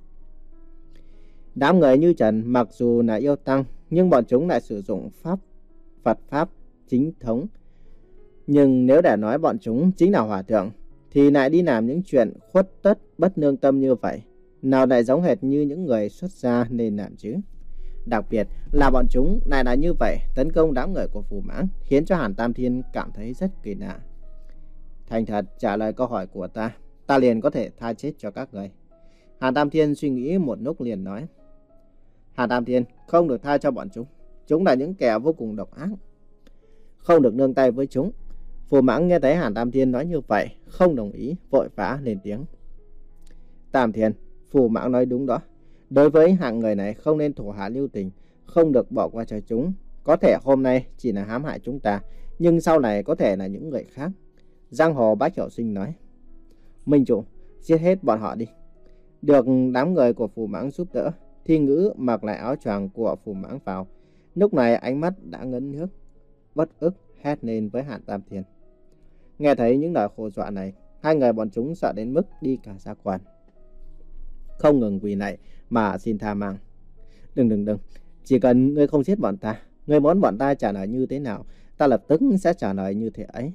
Speaker 1: Đám người Như Trần mặc dù là yêu tăng, nhưng bọn chúng lại sử dụng pháp Phật pháp chính thống. Nhưng nếu để nói bọn chúng chính là hòa thượng, thì lại đi làm những chuyện khuất tất bất lương tâm như vậy, nào lại giống hệt như những người xuất gia nên làm chứ? Đặc biệt là bọn chúng lại là như vậy tấn công đám người của Phù Mãng, khiến cho Hàn Tam Thiên cảm thấy rất kỳ lạ. Thành thật trả lời câu hỏi của ta, ta liền có thể tha chết cho các người. Hàn Tam Thiên suy nghĩ một lúc liền nói. Hàn Tam Thiên, không được tha cho bọn chúng. Chúng là những kẻ vô cùng độc ác, không được nương tay với chúng. Phù Mãng nghe thấy Hàn Tam Thiên nói như vậy, không đồng ý, vội vã lên tiếng. Tam Thiên, Phù Mãng nói đúng đó. Đối với hạng người này không nên thổ hạ lưu tình, không được bỏ qua cho chúng. Có thể hôm nay chỉ là hãm hại chúng ta, nhưng sau này có thể là những người khác. Giang Hồ Bách Hiểu Sinh nói. Minh chủ, giết hết bọn họ đi. Được đám người của Phù Mãng giúp đỡ, Thi Ngữ mặc lại áo choàng của Phù Mãng vào. Lúc này ánh mắt đã ngấn nước, bất ức hét lên với Hàn Tam Thiên. Nghe thấy những lời khổ dọa này, hai người bọn chúng sợ đến mức đi cả ra quần, không ngừng quỳ lạy mà xin tha mạng. Đừng đừng đừng, chỉ cần ngươi không giết bọn ta, ngươi muốn bọn ta trả lời như thế nào, ta lập tức sẽ trả lời như thế ấy.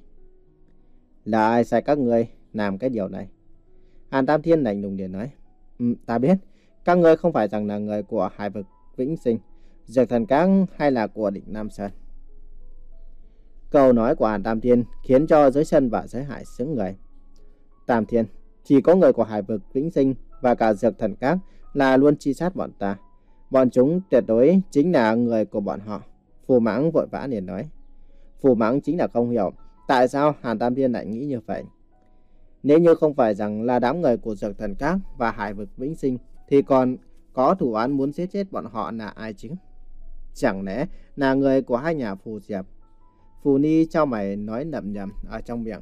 Speaker 1: Là ai sai các ngươi làm cái điều này? Hàn Tam Thiên lạnh lùng liền nói. Ừ, ta biết, các ngươi không phải rằng là người của Hải Vực Vĩnh Sinh, Dược Thần Các hay là của Định Nam Sơn. Câu nói của Hàn Tam Thiên khiến cho Giới Sân và Giới Hải sững người. Tam Thiên, chỉ có người của Hải Vực Vĩnh Sinh và cả Dược Thần Các là luôn truy sát bọn ta. Bọn chúng tuyệt đối chính là người của bọn họ. Phù Mãng vội vã liền nói. Phù Mãng chính là không hiểu tại sao Hàn Tam Thiên lại nghĩ như vậy. Nếu như không phải rằng là đám người của Dược Thần Các và Hải Vực Vĩnh Sinh, thì còn có thủ án muốn giết chết bọn họ là ai chứ? Chẳng lẽ là người của hai nhà Phù Diệp? Phù Ni cho mày nói lẩm nhẩm ở trong miệng.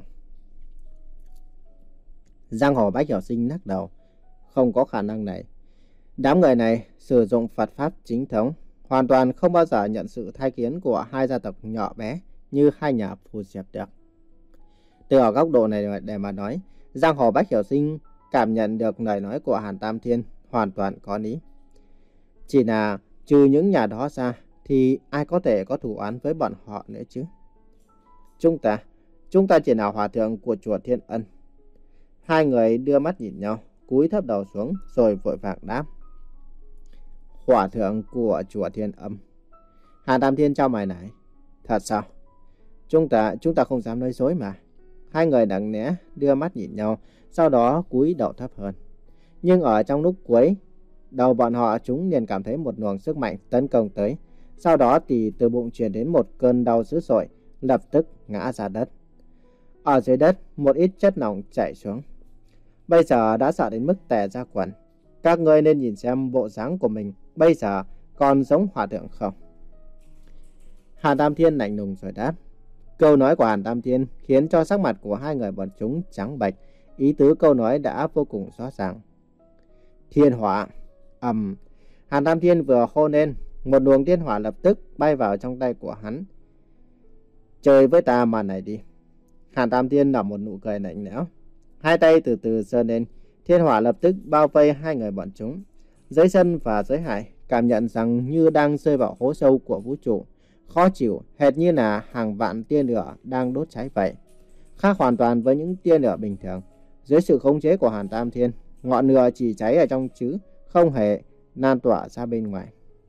Speaker 1: Giang Hồ Bách Hiểu Sinh lắc đầu. Không có khả năng này. Đám người này sử dụng Phật pháp chính thống, hoàn toàn không bao giờ nhận sự thay kiến của hai gia tộc nhỏ bé như hai nhà Phù Diệp được. Từ ở góc độ này để mà nói, giang hồ Bách Hiểu Sinh cảm nhận được lời nói của Hàn Tam Thiên hoàn toàn có lý. Chỉ là trừ những nhà đó ra thì ai có thể có thù oán với bọn họ nữa chứ? Chúng ta, chúng ta chỉ là hòa thượng của chùa Thiên Ân. Hai người đưa mắt nhìn nhau, cúi thấp đầu xuống rồi vội vàng đáp. Hòa thượng của chùa Thiên Âm. Hàn Tam Thiên trao mày lại. Thật sao? Chúng ta, chúng ta không dám nói dối mà. Hai người đặng né đưa mắt nhìn nhau, sau đó cúi đầu thấp hơn. Nhưng ở trong lúc cuối, đầu bọn họ chúng liền cảm thấy một luồng sức mạnh tấn công tới. Sau đó thì từ bụng truyền đến một cơn đau dữ dội, lập tức ngã ra đất. Ở dưới đất, một ít chất lỏng chảy xuống. Bây giờ đã sợ đến mức tè ra quần. Các ngươi nên nhìn xem bộ dáng của mình bây giờ còn giống hòa thượng không? Hàn Tam Thiên lạnh lùng rồi đáp. Câu nói của Hàn Tam Thiên khiến cho sắc mặt của hai người bọn chúng trắng bệch. Ý tứ câu nói đã vô cùng rõ ràng. Thiên hỏa. Ầm. Um, Hàn Tam Thiên vừa hô lên, một luồng thiên hỏa lập tức bay vào trong tay của hắn. Chơi với ta màn này đi. Hàn Tam Thiên nở một nụ cười lạnh lẽo. Hai tay từ từ giơ lên, thiên hỏa lập tức bao vây hai người bọn chúng. Giới Sân và Giới Hải cảm nhận rằng như đang rơi vào hố sâu của vũ trụ, khó chịu, hệt như là hàng vạn tia lửa đang đốt cháy vậy. Khác hoàn toàn với những tia lửa bình thường. Dưới sự khống chế của Hàn Tam Thiên, ngọn lửa chỉ cháy ở trong chứ không hề lan tỏa ra bên ngoài.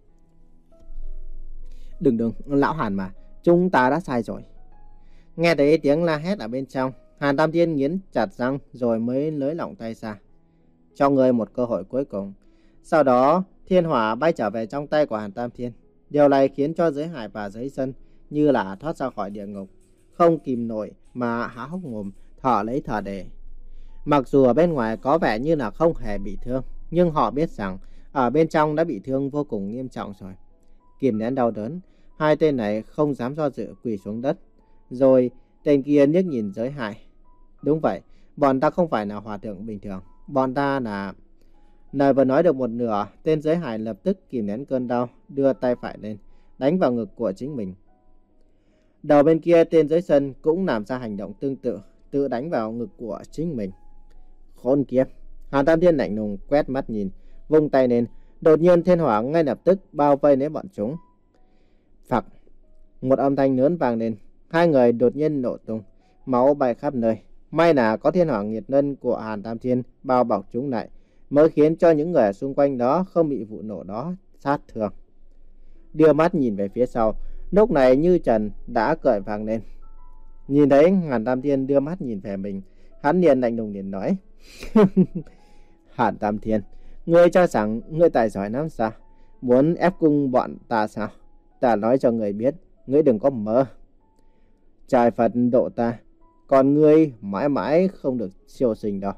Speaker 1: Đừng đừng, lão Hàn mà, chúng ta đã sai rồi. Nghe thấy tiếng la hét ở bên trong, Hàn Tam Thiên nghiến chặt răng rồi mới nới lỏng tay ra. Cho ngươi một cơ hội cuối cùng. Sau đó, thiên hỏa bay trở về trong tay của Hàn Tam Thiên. Điều này khiến cho Giới Hải và Giới Sân như là thoát ra khỏi địa ngục, không kìm nổi mà há hốc mồm, thở lấy thở để. Mặc dù ở bên ngoài có vẻ như là không hề bị thương, nhưng họ biết rằng ở bên trong đã bị thương vô cùng nghiêm trọng rồi. Kìm nén đau đớn, hai tên này không dám do dự quỳ xuống đất. Rồi tên kia liếc nhìn Giới Hải. Đúng vậy, bọn ta không phải là hòa thượng bình thường. Bọn ta là... Lời vừa nói được một nửa, tên Giới Hải lập tức kìm nén cơn đau, đưa tay phải lên, đánh vào ngực của chính mình. Đầu bên kia tên Giới Sân cũng làm ra hành động tương tự, tự đánh vào ngực của chính mình. Khốn kiếp! Hàn Tam Thiên lạnh lùng quét mắt nhìn, vung tay lên, đột nhiên thiên hỏa ngay lập tức bao vây lấy bọn chúng. Phặc! Một âm thanh lớn vang lên, hai người đột nhiên nổ tung, máu bay khắp nơi. May là có thiên hỏa nghiệt ngân của Hàn Tam Thiên bao bọc chúng lại, mới khiến cho những người xung quanh đó không bị vụ nổ đó sát thương. Đưa mắt nhìn về phía sau, lúc này Như Trần đã cười vang lên. Nhìn thấy Hàn Tam Thiên đưa mắt nhìn về mình, hắn liền lạnh lùng liền nói. Hàn Tam Thiên, ngươi cho rằng ngươi tài giỏi lắm sao? Muốn ép cung bọn ta sao? Ta nói cho ngươi biết, ngươi đừng có mơ. Trời Phật độ ta, còn ngươi mãi mãi không được siêu sinh đâu.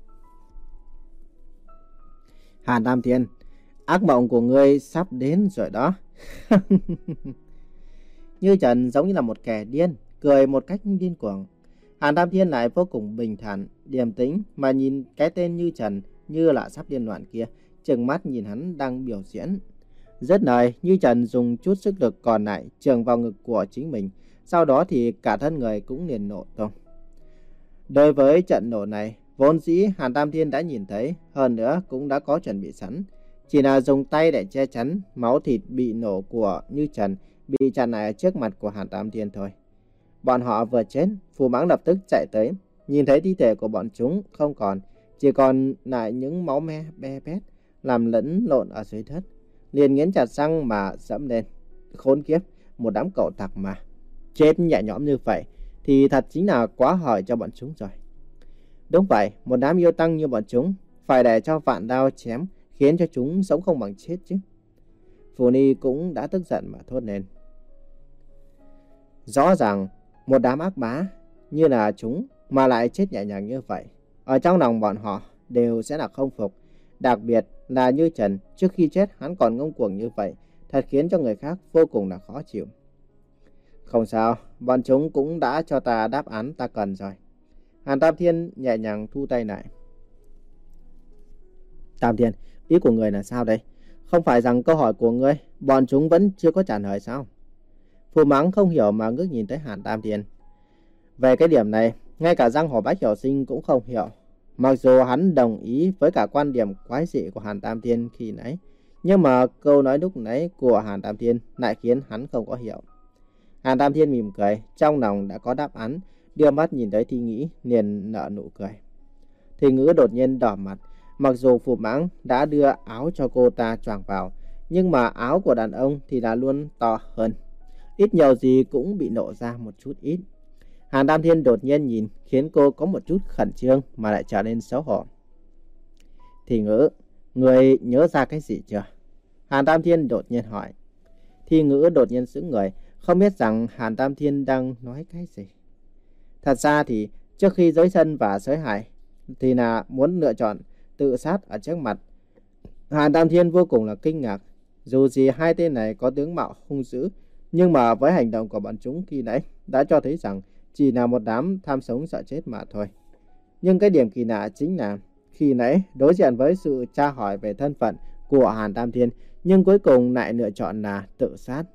Speaker 1: Hàn Tam Thiên, ác mộng của ngươi sắp đến rồi đó. Như Trần giống như là một kẻ điên, cười một cách điên cuồng. Hàn Tam Thiên lại vô cùng bình thản, điềm tĩnh mà nhìn cái tên Như Trần như là sắp điên loạn kia, trừng mắt nhìn hắn đang biểu diễn. Rất lời, Như Trần dùng chút sức lực còn lại chưởng vào ngực của chính mình, sau đó thì cả thân người cũng liền nổ tung. Đối với trận nổ này, vốn dĩ Hàn Tam Thiên đã nhìn thấy, hơn nữa cũng đã có chuẩn bị sẵn. Chỉ là dùng tay để che chắn máu thịt bị nổ của Như Trần bị chặn lại ở trước mặt của Hàn Tam Thiên thôi. Bọn họ vừa chết, Phù Mãng lập tức chạy tới, nhìn thấy thi thể của bọn chúng không còn, chỉ còn lại những máu me be bét làm lẫn lộn ở dưới đất, liền nghiến chặt răng mà dẫm lên. Khốn kiếp, một đám cẩu tặc mà. Chết nhẹ nhõm như vậy thì thật chính là quá hời cho bọn chúng rồi. Đúng vậy, một đám yêu tăng như bọn chúng phải để cho vạn đao chém, khiến cho chúng sống không bằng chết chứ. Phù Ni cũng đã tức giận mà thốt lên. Rõ ràng một đám ác bá như là chúng mà lại chết nhẹ nhàng như vậy, ở trong lòng bọn họ đều sẽ là không phục. Đặc biệt là Như Trần, trước khi chết hắn còn ngông cuồng như vậy, thật khiến cho người khác vô cùng là khó chịu. Không sao, bọn chúng cũng đã cho ta đáp án ta cần rồi. Hàn Tam Thiên nhẹ nhàng thu tay lại. Tam Thiên, ý của người là sao đây? Không phải rằng câu hỏi của ngươi bọn chúng vẫn chưa có trả lời sao? Phù Mãng không hiểu mà ngước nhìn tới Hàn Tam Thiên. Về cái điểm này, ngay cả Giang Hồ Bách Hiểu Sinh cũng không hiểu. Mặc dù hắn đồng ý với cả quan điểm quái dị của Hàn Tam Thiên khi nãy, nhưng mà câu nói lúc nãy của Hàn Tam Thiên lại khiến hắn không có hiểu. Hàn Tam Thiên mỉm cười, trong lòng đã có đáp án, đưa mắt nhìn tới Thi Nghĩ liền nở nụ cười. Thi Ngữ đột nhiên đỏ mặt, mặc dù Phù Mãng đã đưa áo cho cô ta choàng vào, nhưng mà áo của đàn ông thì là luôn to hơn, ít nhiều gì cũng bị lộ ra một chút ít. Hàn Tam Thiên đột nhiên nhìn khiến cô có một chút khẩn trương mà lại trở nên xấu hổ. Thi Ngữ, người nhớ ra cái gì chưa? Hàn Tam Thiên đột nhiên hỏi. Thi Ngữ đột nhiên sững người, không biết rằng Hàn Tam Thiên đang nói cái gì. Thật ra thì trước khi Giới Sân và Giới Hải thì là muốn lựa chọn tự sát ở trước mặt. Hàn Tam Thiên vô cùng là kinh ngạc. Dù gì hai tên này có tướng mạo hung dữ, nhưng mà với hành động của bọn chúng khi nãy đã cho thấy rằng chỉ là một đám tham sống sợ chết mà thôi. Nhưng cái điểm kỳ lạ chính là khi nãy đối diện với sự tra hỏi về thân phận của Hàn Tam Thiên, nhưng cuối cùng lại lựa chọn là tự sát.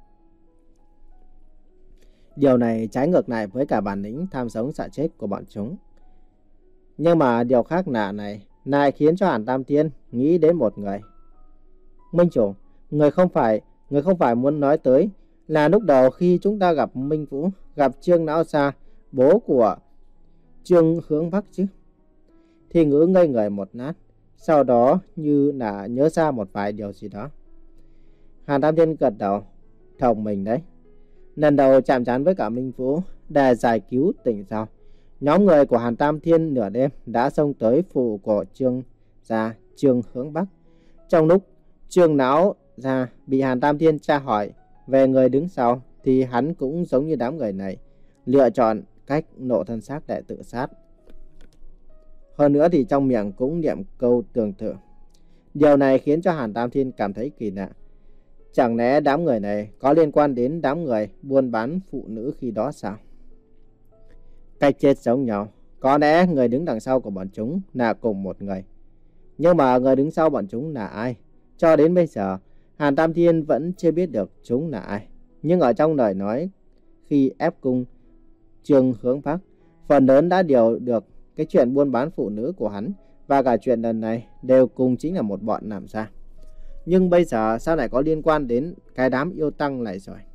Speaker 1: Điều này trái ngược lại với cả bản lĩnh tham sống sợ chết của bọn chúng. Nhưng mà điều khác lạ này lại khiến cho Hàn Tam Thiên nghĩ đến một người. Minh chủ, người không phải người không phải muốn nói tới là lúc đầu khi chúng ta gặp Minh Vũ, gặp Trương Lão Sa, bố của Trương Hướng Bắc chứ? Thi Ngữ ngây người một lát, sau đó như là nhớ ra một vài điều gì đó. Hàn Tam Thiên gật đầu, thông mình đấy. Lần đầu chạm trán với cả Minh Vũ để giải cứu tỉnh sao, nhóm người của Hàn Tam Thiên nửa đêm đã xông tới phủ của Trương gia Trương Hướng Bắc. Trong lúc Trương Lão gia bị Hàn Tam Thiên tra hỏi về người đứng sau, thì hắn cũng giống như đám người này, lựa chọn cách nộ thân xác để tự sát. Hơn nữa thì trong miệng cũng niệm câu tương tự. Điều này khiến cho Hàn Tam Thiên cảm thấy kỳ lạ. Chẳng lẽ đám người này có liên quan đến đám người buôn bán phụ nữ khi đó sao? Cách chết giống nhau, có lẽ người đứng đằng sau của bọn chúng là cùng một người. Nhưng mà người đứng sau bọn chúng là ai? Cho đến bây giờ, Hàn Tam Thiên vẫn chưa biết được chúng là ai. Nhưng ở trong lời nói, khi ép cung Trương Hướng Bắc, phần lớn đã điều được cái chuyện buôn bán phụ nữ của hắn, và cả chuyện lần này đều cùng chính là một bọn làm ra. Nhưng bây giờ sao lại có liên quan đến cái đám yêu tăng này rồi?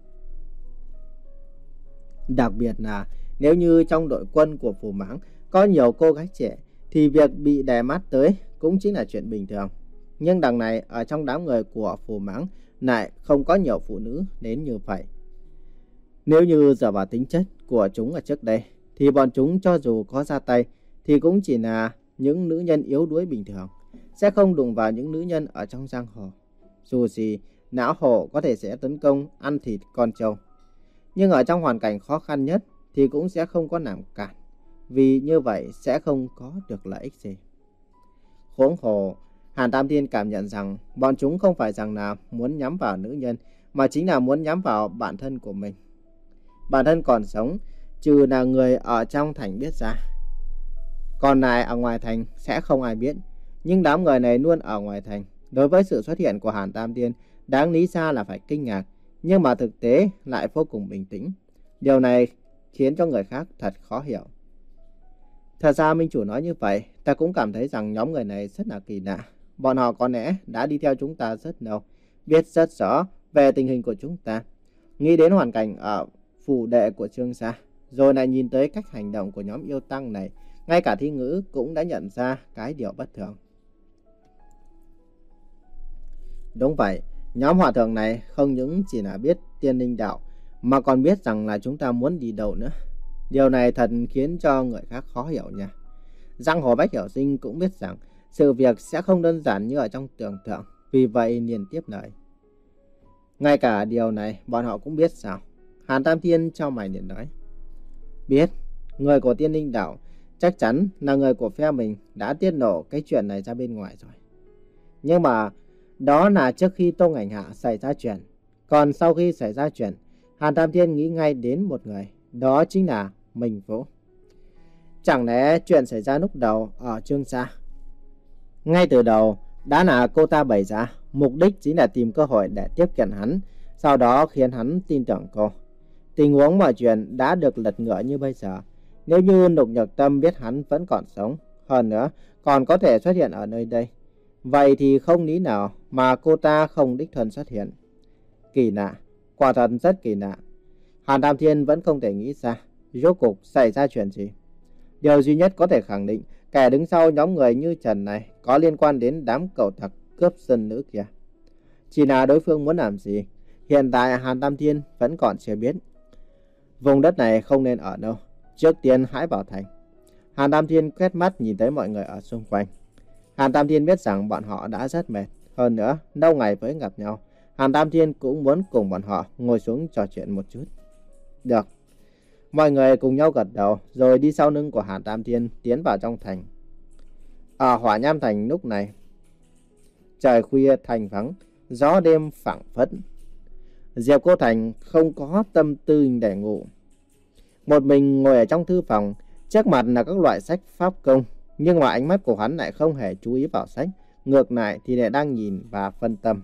Speaker 1: Đặc biệt là nếu như trong đội quân của Phù Mãng có nhiều cô gái trẻ, thì việc bị đè mắt tới cũng chính là chuyện bình thường. Nhưng đằng này ở trong đám người của Phù Mãng lại không có nhiều phụ nữ đến như vậy. Nếu như dựa vào tính chất của chúng ở trước đây, thì bọn chúng cho dù có ra tay thì cũng chỉ là những nữ nhân yếu đuối bình thường, sẽ không đụng vào những nữ nhân ở trong giang hồ. Dù gì, não hổ có thể sẽ tấn công ăn thịt con trâu, nhưng ở trong hoàn cảnh khó khăn nhất thì cũng sẽ không có làm cản, vì như vậy sẽ không có được lợi ích gì. Huống hồ, Hàn Tam Thiên cảm nhận rằng bọn chúng không phải rằng là muốn nhắm vào nữ nhân, mà chính là muốn nhắm vào bản thân của mình. Bản thân còn sống, trừ là người ở trong thành biết ra, còn lại ở ngoài thành sẽ không ai biết. Nhưng đám người này luôn ở ngoài thành, đối với sự xuất hiện của Hàn Tam Thiên, đáng lý ra là phải kinh ngạc, nhưng mà thực tế lại vô cùng bình tĩnh. Điều này khiến cho người khác thật khó hiểu. Thật ra Minh chủ nói như vậy, ta cũng cảm thấy rằng nhóm người này rất là kỳ lạ. Bọn họ có lẽ đã đi theo chúng ta rất lâu, biết rất rõ về tình hình của chúng ta. Nghĩ đến hoàn cảnh ở phủ đệ của Trương gia, rồi lại nhìn tới cách hành động của nhóm yêu tăng này, ngay cả Thi Ngữ cũng đã nhận ra cái điều bất thường. Đúng vậy, nhóm hòa thượng này không những chỉ là biết tiên linh đạo, mà còn biết rằng là chúng ta muốn đi đâu nữa. Điều này thật khiến cho người khác khó hiểu nha. Giang Hồ Bách Hiểu Sinh cũng biết rằng sự việc sẽ không đơn giản như ở trong tưởng tượng, vì vậy liền tiếp lời. Ngay cả điều này bọn họ cũng biết sao? Hàn Tam Thiên cho mày liền nói. Biết, người của tiên linh đạo chắc chắn là người của phe mình đã tiết lộ cái chuyện này ra bên ngoài rồi. Nhưng mà đó là trước khi Tô Ngảnh Hạ xảy ra chuyện. Còn sau khi xảy ra chuyện, Hàn Tam Thiên nghĩ ngay đến một người, đó chính là Minh Vũ. Chẳng lẽ chuyện xảy ra lúc đầu ở Trương gia ngay từ đầu đã là cô ta bày ra Mục đích chính là tìm cơ hội để tiếp cận hắn, sau đó khiến hắn tin tưởng cô. Tình huống mọi chuyện đã được lật ngửa như bây giờ. Nếu như Lục Nhược Tâm biết hắn vẫn còn sống, hơn nữa còn có thể xuất hiện ở nơi đây, vậy thì không lý nào mà cô ta không đích thân xuất hiện. Kỳ lạ, quả thật rất kỳ lạ. Hàn Tam Thiên vẫn không thể nghĩ ra rốt cuộc xảy ra chuyện gì. Điều duy nhất có thể khẳng định, kẻ đứng sau nhóm người như Trần này có liên quan đến đám cẩu tặc cướp dân nữ kia. Chỉ là đối phương muốn làm gì, hiện tại Hàn Tam Thiên vẫn còn chưa biết. Vùng đất này không nên ở đâu, trước tiên hãy vào thành. Hàn Tam Thiên quét mắt nhìn tới mọi người ở xung quanh. Hàn Tam Thiên biết rằng bọn họ đã rất mệt, hơn nữa lâu ngày mới gặp nhau, Hàn Tam Thiên cũng muốn cùng bọn họ ngồi xuống trò chuyện một chút. Được. Mọi người cùng nhau gật đầu rồi đi sau lưng của Hàn Tam Thiên tiến vào trong thành. Ở Hỏa Nham Thành lúc này, trời khuya thành vắng, gió đêm phảng phất. Diệp Cô Thành không có tâm tư để ngủ. Một mình ngồi ở trong thư phòng, trước mặt là các loại sách pháp công, nhưng mà ánh mắt của hắn lại không hề chú ý vào sách, ngược lại thì lại đang nhìn và phân tâm.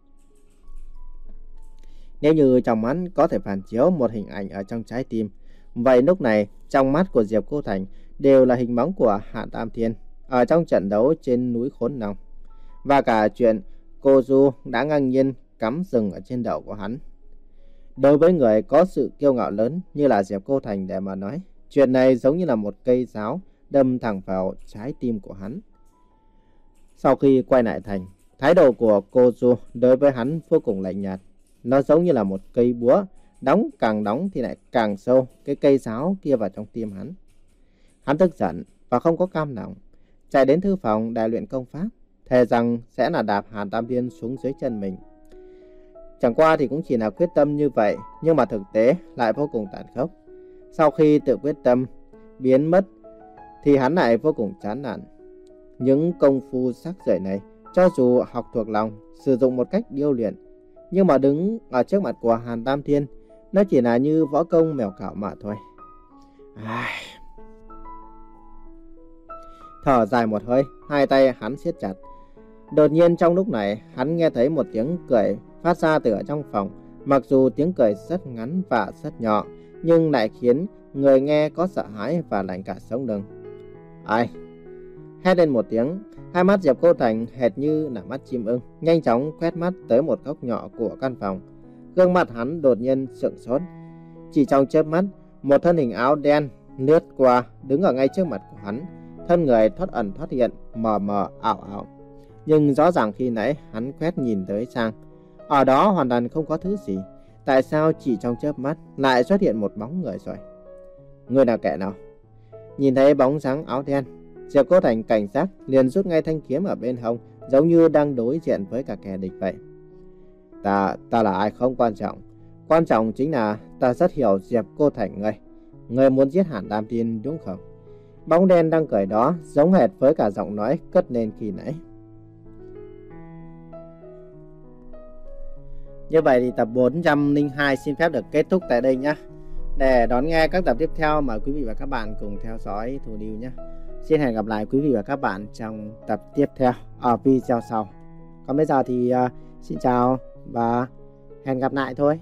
Speaker 1: Nếu như trong mắt có thể phản chiếu một hình ảnh ở trong trái tim, vậy lúc này trong mắt của Diệp Cô Thành đều là hình bóng của Hàn Tam Thiên ở trong trận đấu trên núi Khốn Long, và cả chuyện cô Du đã ngang nhiên cắm rừng ở trên đầu của hắn. Đối với người có sự kiêu ngạo lớn như là Diệp Cô Thành để mà nói, chuyện này giống như là một cây giáo đâm thẳng vào trái tim của hắn. Sau khi quay lại thành, thái độ của cô Du đối với hắn vô cùng lạnh nhạt. Nó giống như là một cây búa, đóng càng đóng thì lại càng sâu cái cây giáo kia vào trong tim hắn. Hắn tức giận và không có cam lòng, chạy đến thư phòng để luyện công pháp, thề rằng sẽ là đạp Hàn Tam Thiên xuống dưới chân mình. Chẳng qua thì cũng chỉ là quyết tâm như vậy, nhưng mà thực tế lại vô cùng tàn khốc. Sau khi tự quyết tâm biến mất thì hắn lại vô cùng chán nản. Những công phu sắc rời này, cho dù học thuộc lòng, sử dụng một cách điêu luyện, nhưng mà đứng ở trước mặt của Hàn Tam Thiên, nó chỉ là như võ công mèo cào mà thôi. Ai... Thở dài một hơi, hai tay hắn siết chặt. Đột nhiên trong lúc này, hắn nghe thấy một tiếng cười phát ra từ ở trong phòng. Mặc dù tiếng cười rất ngắn và rất nhỏ, nhưng lại khiến người nghe có sợ hãi và lạnh cả sống lưng. Ai? Hét lên một tiếng, hai mắt Diệp Cô Thành hệt như là mắt chim ưng, nhanh chóng quét mắt tới một góc nhỏ của căn phòng. Gương mặt hắn đột nhiên sững sốt. Chỉ trong chớp mắt, một thân hình áo đen lướt qua, đứng ở ngay trước mặt của hắn. Thân người thoát ẩn thoát hiện, mờ mờ ảo ảo. Nhưng rõ ràng khi nãy hắn quét nhìn tới sang, ở đó hoàn toàn không có thứ gì. Tại sao chỉ trong chớp mắt lại xuất hiện một bóng người rồi? Người nào kẻ nào? Nhìn thấy bóng dáng áo đen, Diệp Cô Thành cảnh giác liền rút ngay thanh kiếm ở bên hông, giống như đang đối diện với cả kẻ địch vậy. Ta, ta là ai không quan trọng. Quan trọng chính là ta rất hiểu Diệp Cô Thành ngươi. Ngươi muốn giết Hàn Tam Thiên đúng không? Bóng đen đang cười đó giống hệt với cả giọng nói cất lên khi nãy. Như vậy thì tập bốn trăm lẻ hai xin phép được kết thúc tại đây nhé. Để đón nghe các tập tiếp theo, mời quý vị và các bạn cùng theo dõi Thủ Điêu nhé. Xin hẹn gặp lại quý vị và các bạn trong tập tiếp theo ở video sau. Còn bây giờ thì uh, xin chào và hẹn gặp lại thôi.